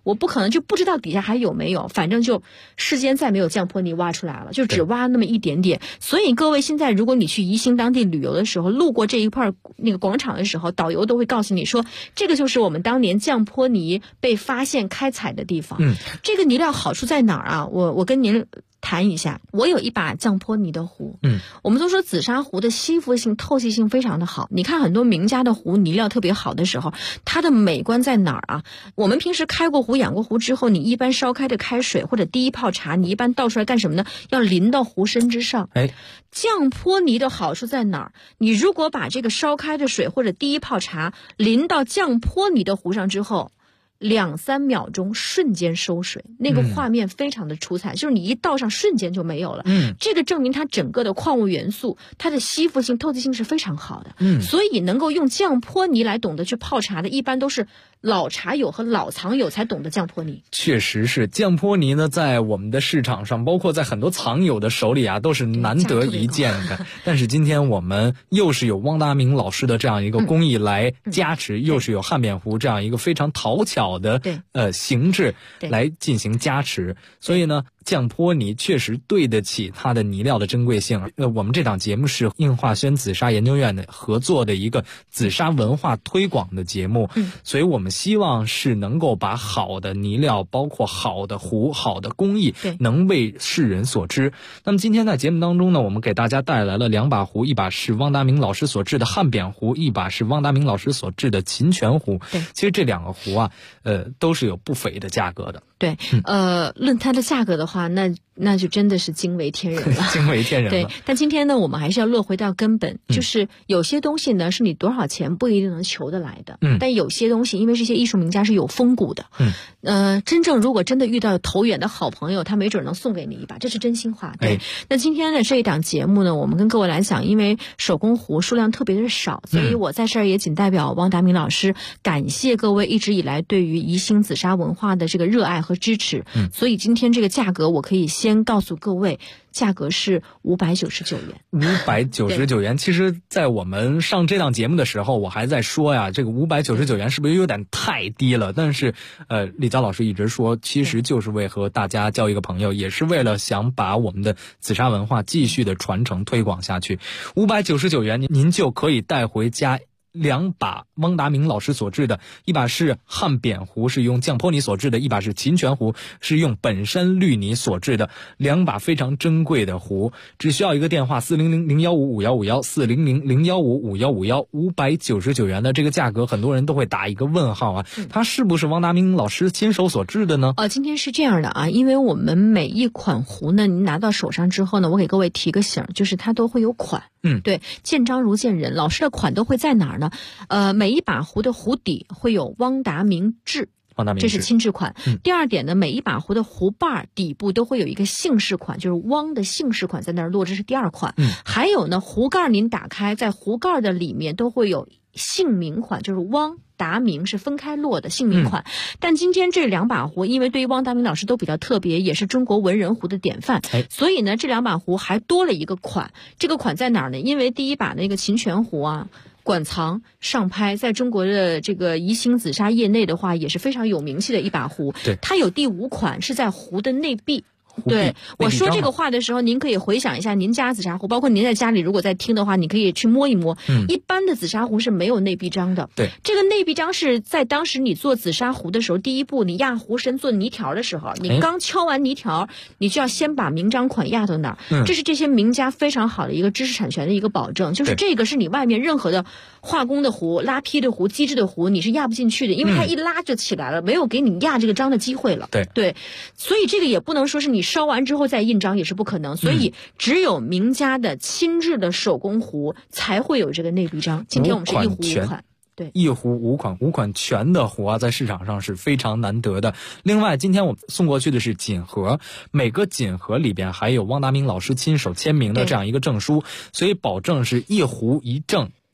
我不可能就不知道底下还有没有，反正就世间再没有降坡泥挖出来了，就只挖那么一点点。所以各位现在如果你去宜兴当地旅游的时候，路过这一块那个广场的时候，导游都会告诉你说，这个就是我们当年降坡泥被发现开采的地方。这个泥料好处在哪儿啊？我跟您谈一下，我有一把降坡泥的壶。我们都说紫砂壶的吸附性、透气性非常的好。你看很多名家的壶泥料特别好的时候，它的美观在哪儿啊？我们平时开过壶、养过壶之后，你一般烧开的开水或者第一泡茶，你一般倒出来干什么呢？要淋到壶身之上。降坡泥的好处在哪儿？你如果把这个烧开的水或者第一泡茶淋到降坡泥的壶上之后，2-3秒钟瞬间收水，那个画面非常的出彩，就是你一倒上瞬间就没有了。这个证明它整个的矿物元素，它的吸附性、透气性是非常好的。所以能够用降坡泥来懂得去泡茶的，一般都是老茶友和老藏友才懂得降坡泥。 确实是降坡泥呢，在我们的市场上，包括在很多藏友的手里啊，都是难得一见的。但是今天我们又是有汪达明老师的这样一个工艺来加持，又是有汉扁壶这样一个非常讨巧的形制来进行加持，所以呢，降坡泥确实对得起它的泥料的珍贵性。我们这档节目是应化轩紫砂研究院的合作的一个紫砂文化推广的节目，所以我们希望是能够把好的泥料，包括好的壶、好的工艺，能为世人所知。那么今天在节目当中呢，我们给大家带来了2把壶，一把是汪达明老师所制的汉扁壶，一把是汪达明老师所制的秦泉壶。其实这2个壶啊，都是有不菲的价格的。 对，论它的价格的话，那就真的是惊为天人了， 惊为天人了。 对，但今天呢，我们还是要落回到根本，就是有些东西呢，是你多少钱不一定能求得来的。但有些东西，因为这些艺术名家是有风骨的。真正如果真的遇到投缘的好朋友，他没准能送给你一把，这是真心话。对，那今天的这一档节目呢，我们跟各位来讲，因为手工壶数量特别的少，所以我在这儿也仅代表汪达明老师感谢各位一直以来对于宜兴紫砂文化的这个热爱和支持。所以今天这个价格，我可以先告诉各位，价格是599元。 599元，其实在我们上这档节目的时候，我还在说呀，这个599元是不是有点太低了？但是李佳老师一直说，其实就是为和大家交一个朋友，也是为了想把我们的紫砂文化继续的传承推广下去。599元您就可以带回家2把汪达明老师所制的，一把是汉扁壶，是用降坡泥所制的，一把是秦泉壶，是用本山绿泥所制的，2把非常珍贵的壶。只需要一个电话400-015-5151 400-015-5151 599元的这个价格，很多人都会打一个问号啊，它是不是汪达明老师亲手所制的呢？ 今天是这样的啊，因为我们每一款壶呢，您拿到手上之后呢，我给各位提个醒，就是它都会有款。对，见章如见人，老师的款都会在哪儿呢？每一把壶的壶底会有汪达明制，这是亲制款。第二点呢，每一把壶的壶把底部都会有一个姓氏款，就是汪的姓氏款在那儿落，这是第2款。还有呢，壶盖您打开，在壶盖的里面都会有姓名款，就是汪达明是分开落的姓名款。但今天这2把壶，因为对于汪达明老师都比较特别，也是中国文人壶的典范，所以呢，这2把壶还多了一个款。这个款在哪儿呢？因为第一把那个秦泉壶啊，馆藏上拍，在中国的这个宜兴紫砂业内的话，也是非常有名气的一把壶。它有第5款是在壶的内壁。对，我说这个话的时候，您可以回想一下您家紫砂壶，包括您在家里如果在听的话，你可以去摸一摸。一般的紫砂壶是没有内壁章的。对，这个内壁章是在当时你做紫砂壶的时候，第一步你压壶身做泥条的时候，你刚敲完泥条，你就要先把名章款压到那儿。这是这些名家非常好的一个知识产权的一个保证，就是这个是你外面任何的化工的壶、拉坯的壶、机制的壶，你是压不进去的，因为它一拉就起来了，没有给你压这个章的机会了。对，所以这个也不能说是你烧完之后再印章，也是不可能。所以只有名家的亲制的手工壶才会有这个内壁章。今天我们是1壶5款。对，1壶5款全的壶啊，在市场上是非常难得的。另外，今天我们送过去的是锦盒，每个锦盒里边还有汪达明老师亲手签名的这样一个证书，所以保证是1壶1证。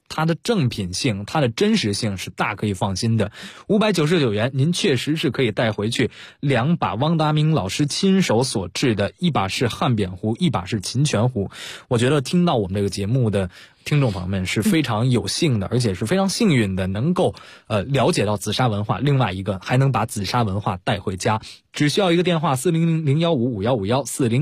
它的正品性、它的真实性是大可以放心的。599元，您确实是可以带回去2把汪达明老师亲手所制的，一把是汉扁壶，一把是秦泉壶。我觉得听到我们这个节目的听众朋友们是非常有幸的，而且是非常幸运的，能够了解到紫砂文化，另外一个还能把紫砂文化带回家。只需要一个电话400-015-5151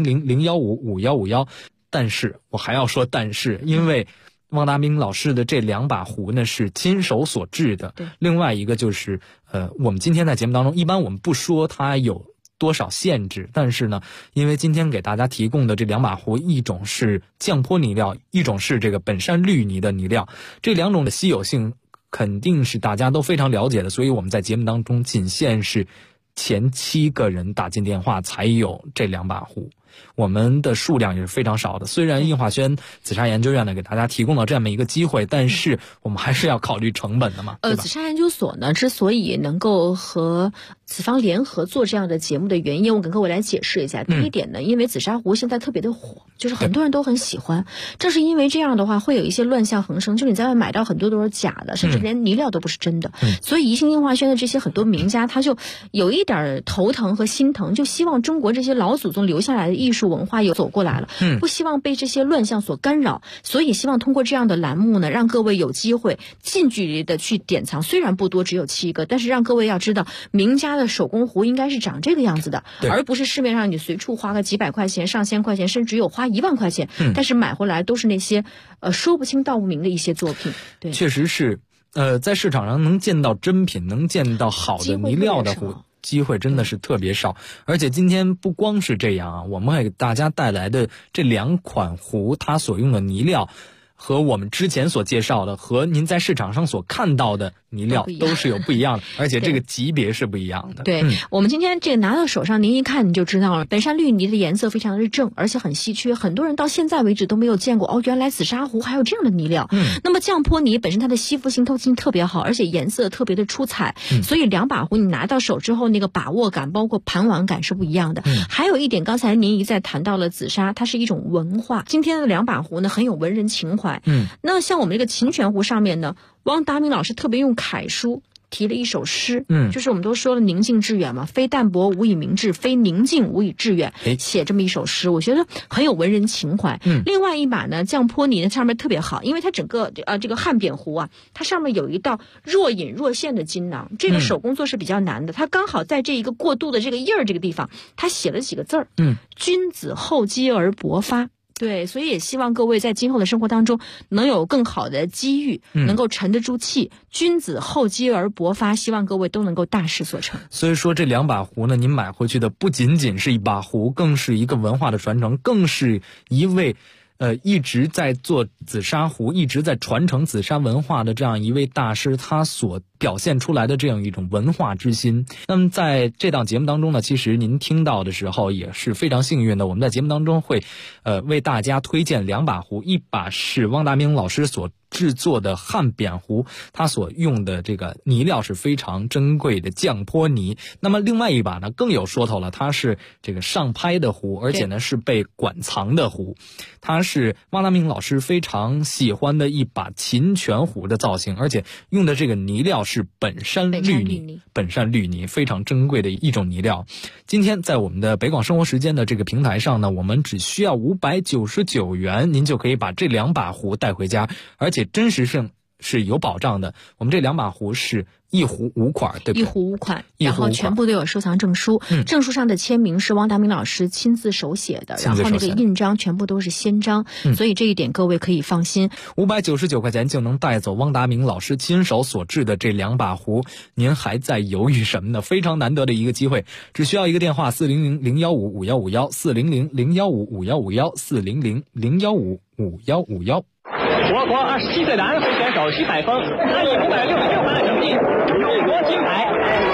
400-015-5151。但是我还要说但是，因为汪达明老师的这2把壶呢是亲手所制的，另外一个就是我们今天在节目当中，一般我们不说它有多少限制，但是呢，因为今天给大家提供的这2把壶，一种是降坡泥料，一种是这个本山绿泥的泥料，这2种的稀有性肯定是大家都非常了解的，所以我们在节目当中仅限是前7个人打进电话才有这2把壶。我们的数量也是非常少的，虽然应化轩紫砂研究院呢给大家提供了这么一个机会，但是我们还是要考虑成本的嘛。 紫砂研究所呢之所以能够和紫方联合做这样的节目的原因，我跟各位来解释一下。第一点呢，因为紫砂壶现在特别的火，就是很多人都很喜欢，正是因为这样的话会有一些乱象横生，就你在外买到很多都是假的，甚至连泥料都不是真的。所以宜兴应化轩的这些很多名家他就有一点头疼和心疼，就希望中国这些老祖宗留下来的艺术文化有走过来了，不希望被这些乱象所干扰，所以希望通过这样的栏目呢，让各位有机会近距离的去典藏，虽然不多，只有7个，但是让各位要知道名家的手工壶应该是长这个样子的，而不是市面上你随处花个几百块钱、上千块钱，甚至有花1万块钱，但是买回来都是那些说不清道不明的一些作品。对， 确实是在市场上能见到真品，能见到好的泥料的壶，机会真的是特别少。而且今天不光是这样啊，我们还给大家带来的这2款壶，它所用的泥料和我们之前所介绍的，和您在市场上所看到的泥料都是有不一样的，而且这个级别是不一样的。 对，我们今天这个拿到手上，您一看你就知道了，本山绿泥的颜色非常的正，而且很稀缺，很多人到现在为止都没有见过，原来紫砂壶还有这样的泥料。那么降坡泥本身它的吸附性、透气性特别好，而且颜色特别的出彩，所以2把壶你拿到手之后，那个把握感包括盘玩感是不一样的。还有一点，刚才您一再谈到了紫砂，它是一种文化，今天的2把壶呢很有文人情怀。那像我们这个秦泉壶上面呢，汪达明老师特别用楷书提了一首诗，就是我们都说了宁静致远嘛，非淡泊无以明志，非宁静无以致远，写这么一首诗，我觉得很有文人情怀。另外一把呢，降坡泥呢上面特别好，因为它整个这个汉扁壶啊，它上面有一道若隐若现的金囊，这个手工作是比较难的，它刚好在这一个过渡的这个印儿这个地方，它写了几个字儿，君子厚积而薄发。对，所以也希望各位在今后的生活当中能有更好的机遇，能够沉得住气，君子厚积而薄发，希望各位都能够大事所成。 所以说这2把壶呢，您买回去的不仅仅是一把壶，更是一个文化的传承，更是一位一直在做紫砂壶，一直在传承紫砂文化的这样一位大师，他所表现出来的这样一种文化之心。那么在这档节目当中呢，其实您听到的时候也是非常幸运的，我们在节目当中会为大家推荐2把壶，一把是汪达明老师所制作的汉扁壶，它所用的这个泥料是非常珍贵的降坡泥。那么另外一把呢更有说头了，它是这个上拍的壶，而且呢是被馆藏的壶，它是汪达明老师非常喜欢的一把秦泉壶的造型，而且用的这个泥料是本山绿泥，非常珍贵的一种泥料。今天在我们的北广生活时间的这个平台上呢，我们只需要599元，您就可以把这2把壶带回家，而且真实性是有保障的。我们这2把壶是1壶5款，对不对？ 1壶5款，然后全部都有收藏证书，证书上的签名是汪达明老师亲自手写的，然后那个印章全部都是先章，所以这一点各位可以放心。 599块钱就能带走汪达明老师亲手所制的这2把壶，您还在犹豫什么呢？非常难得的一个机会，只需要一个电话400-015-5151 400-015-5151 400-015-5151。 我国27岁男会选手徐海峰他以566分的成绩勇夺金牌。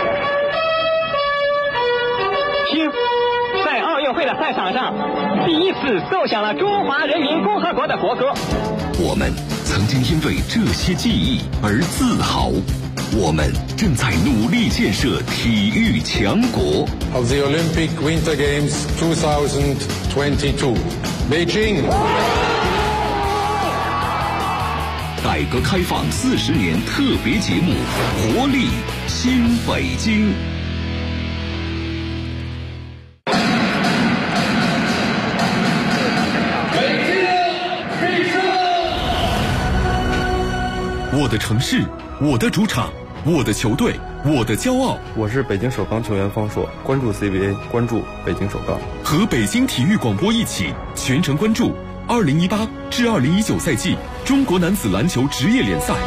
听，在奥运会的赛场上，第一次奏响了中华人民共和国的国歌。 我们曾经因为这些记忆而自豪，我们正在努力建设体育强国。 Of the Olympic Winter Games 2022, Beijing. 改革开放40年特别节目《活力新北京》。 我的城市，我的主场，我的球队，我的骄傲。 我是北京首钢球员方硕，关注 CBA， 关注北京首钢。 和北京体育广播一起全程关注2018至2019赛季中国男子篮球职业联赛。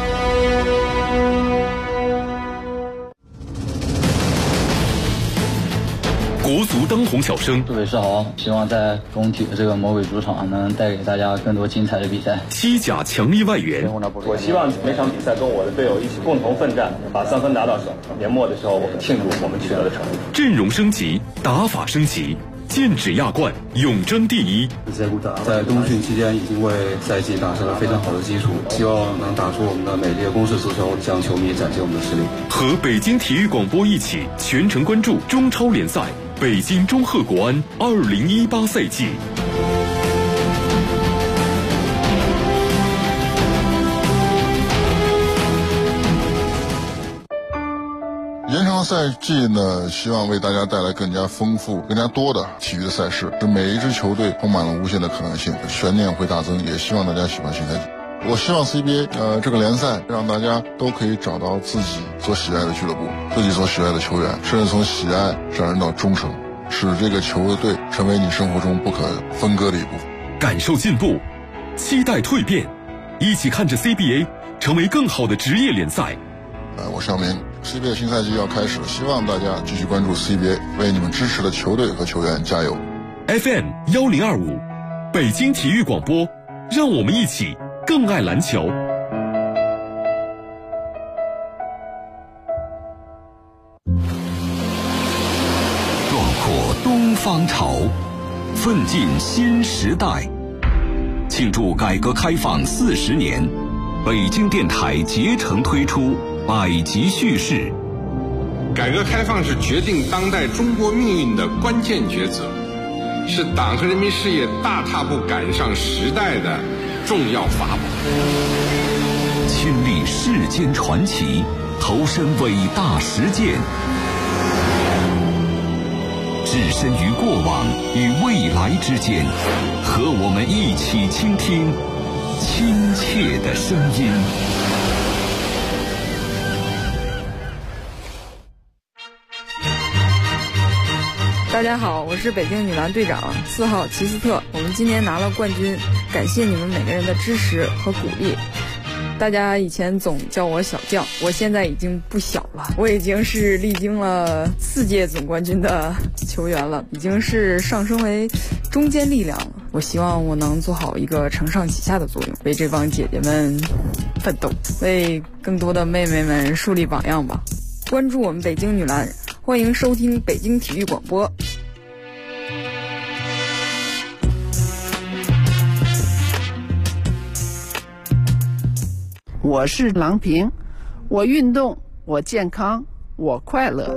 国足当红小生， 各位是好，希望在工体的这个魔鬼主场能带给大家更多精彩的比赛。 西甲强力外援， 我希望每场比赛跟我的队友一起共同奋战，把3分拿到手。年末的时候，我们庆祝我们取得的成绩。 阵容升级，打法升级，剑指亚冠，永争第一。 在冬训期间已经为赛季打下了非常好的基础，希望能打出我们的美丽的攻势足球，向球迷展现我们的实力。 和北京体育广播一起全程关注中超联赛北京中赫国安2018赛季。 延长赛季呢，希望为大家带来更加丰富、更加多的体育的赛事，使每一支球队充满了无限的可能性，悬念会大增。也希望大家喜欢新赛季。我希望 CBA 这个联赛让大家都可以找到自己所喜爱的俱乐部，自己所喜爱的球员，甚至从喜爱上升到忠诚，使这个球队成为你生活中不可分割的一部分。 感受进步，期待蜕变，一起看着 CBA 成为更好的职业联赛。 我是姚明。CBA 新赛季要开始了，希望大家继续关注 CBA， 为你们支持的球队和球员加油。 FM 1025，北京体育广播，让我们一起更爱篮球。 壮阔东方潮，奋进新时代。庆祝改革开放40年，北京电台竭诚推出百集叙事。 改革开放是决定当代中国命运的关键抉择，是党和人民事业大踏步赶上时代的重要法宝。 亲历世间传奇，投身伟大实践，置身于过往与未来之间，和我们一起倾听亲切的声音。 大家好，我是北京女篮队长4号齐斯特。我们今年拿了冠军，感谢你们每个人的支持和鼓励。大家以前总叫我小将，我现在已经不小了，我已经是历经了4届总冠军的球员了，已经是上升为中坚力量了。我希望我能做好一个承上启下的作用，为这帮姐姐们奋斗，为更多的妹妹们树立榜样吧。关注我们北京女篮，欢迎收听北京体育广播。 我是郎平，我运动，我健康，我快乐。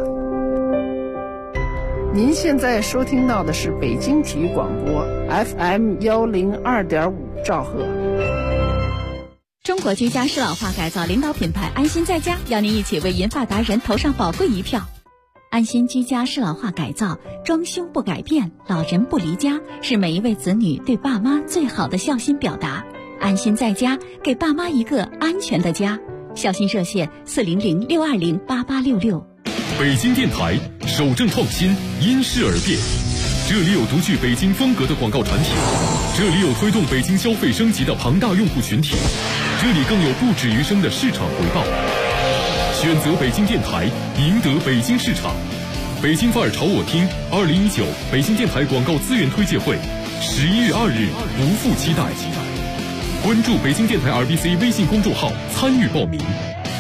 您现在收听到的是北京体育广播 FM 102.5兆赫。 中国居家适老化改造领导品牌安心在家，邀您一起为银发达人投上宝贵一票。安心居家适老化改造，装修不改变，老人不离家，是每一位子女对爸妈最好的孝心表达。安心在家，给爸妈一个安全的家。孝心热线400-620-8866。 北京电台守正创新，因势而变。这里有独具北京风格的广告产品，这里有推动北京消费升级的庞大用户群体，这里更有不止余生的市场回报。选择北京电台，赢得北京市场。北京范儿朝我听2019北京电台广告资源推介会，11月2日不负期待。关注北京电台 RBC 微信公众号参与报名。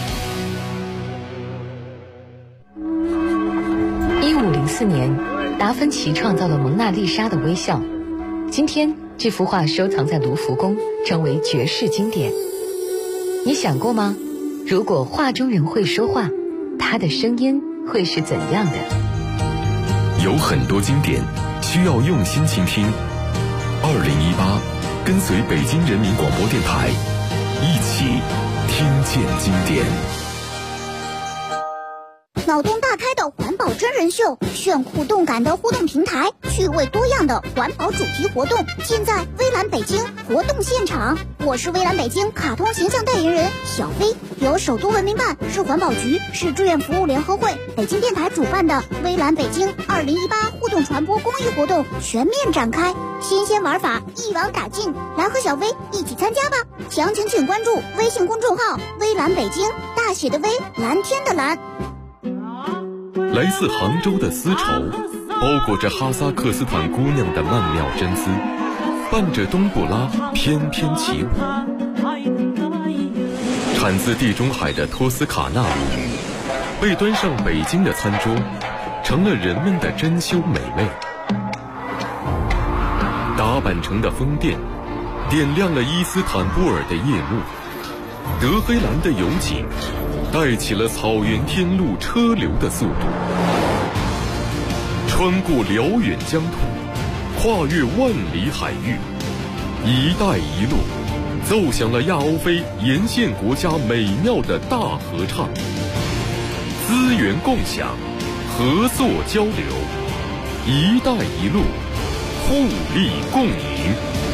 1504年，达芬奇创造了蒙娜丽莎的微笑。今天，这幅画收藏在卢浮宫，成为绝世经典。你想过吗？如果画中人会说话，他的声音会是怎样的？ 有很多经典需要用心倾听。2018，跟随北京人民广播电台， 一起听见经典。 脑洞大开的环保真人秀，炫酷动感的互动平台，趣味多样的环保主题活动，尽在微蓝北京活动现场。我是微蓝北京卡通形象代言人小飞，由首都文明办、市环保局、市志愿服务联合会、北京电台主办的微蓝北京2018互动传播公益活动全面展开，新鲜玩法一网打尽，来和小飞一起参加吧！详情请关注微信公众号微蓝北京，大写的微，蓝天的蓝。 来自杭州的丝绸，包裹着哈萨克斯坦姑娘的曼妙真丝，伴着冬不拉翩翩起舞。产自地中海的托斯卡纳舞，被端上北京的餐桌，成了人们的珍馐美味。达坂城的风电，点亮了伊斯坦布尔的夜幕。德黑兰的油井，带起了草原天路车流的速度。穿过辽远疆土，跨越万里海域，一带一路奏响了亚欧非沿线国家美妙的大合唱。资源共享，合作交流，一带一路，互利共赢。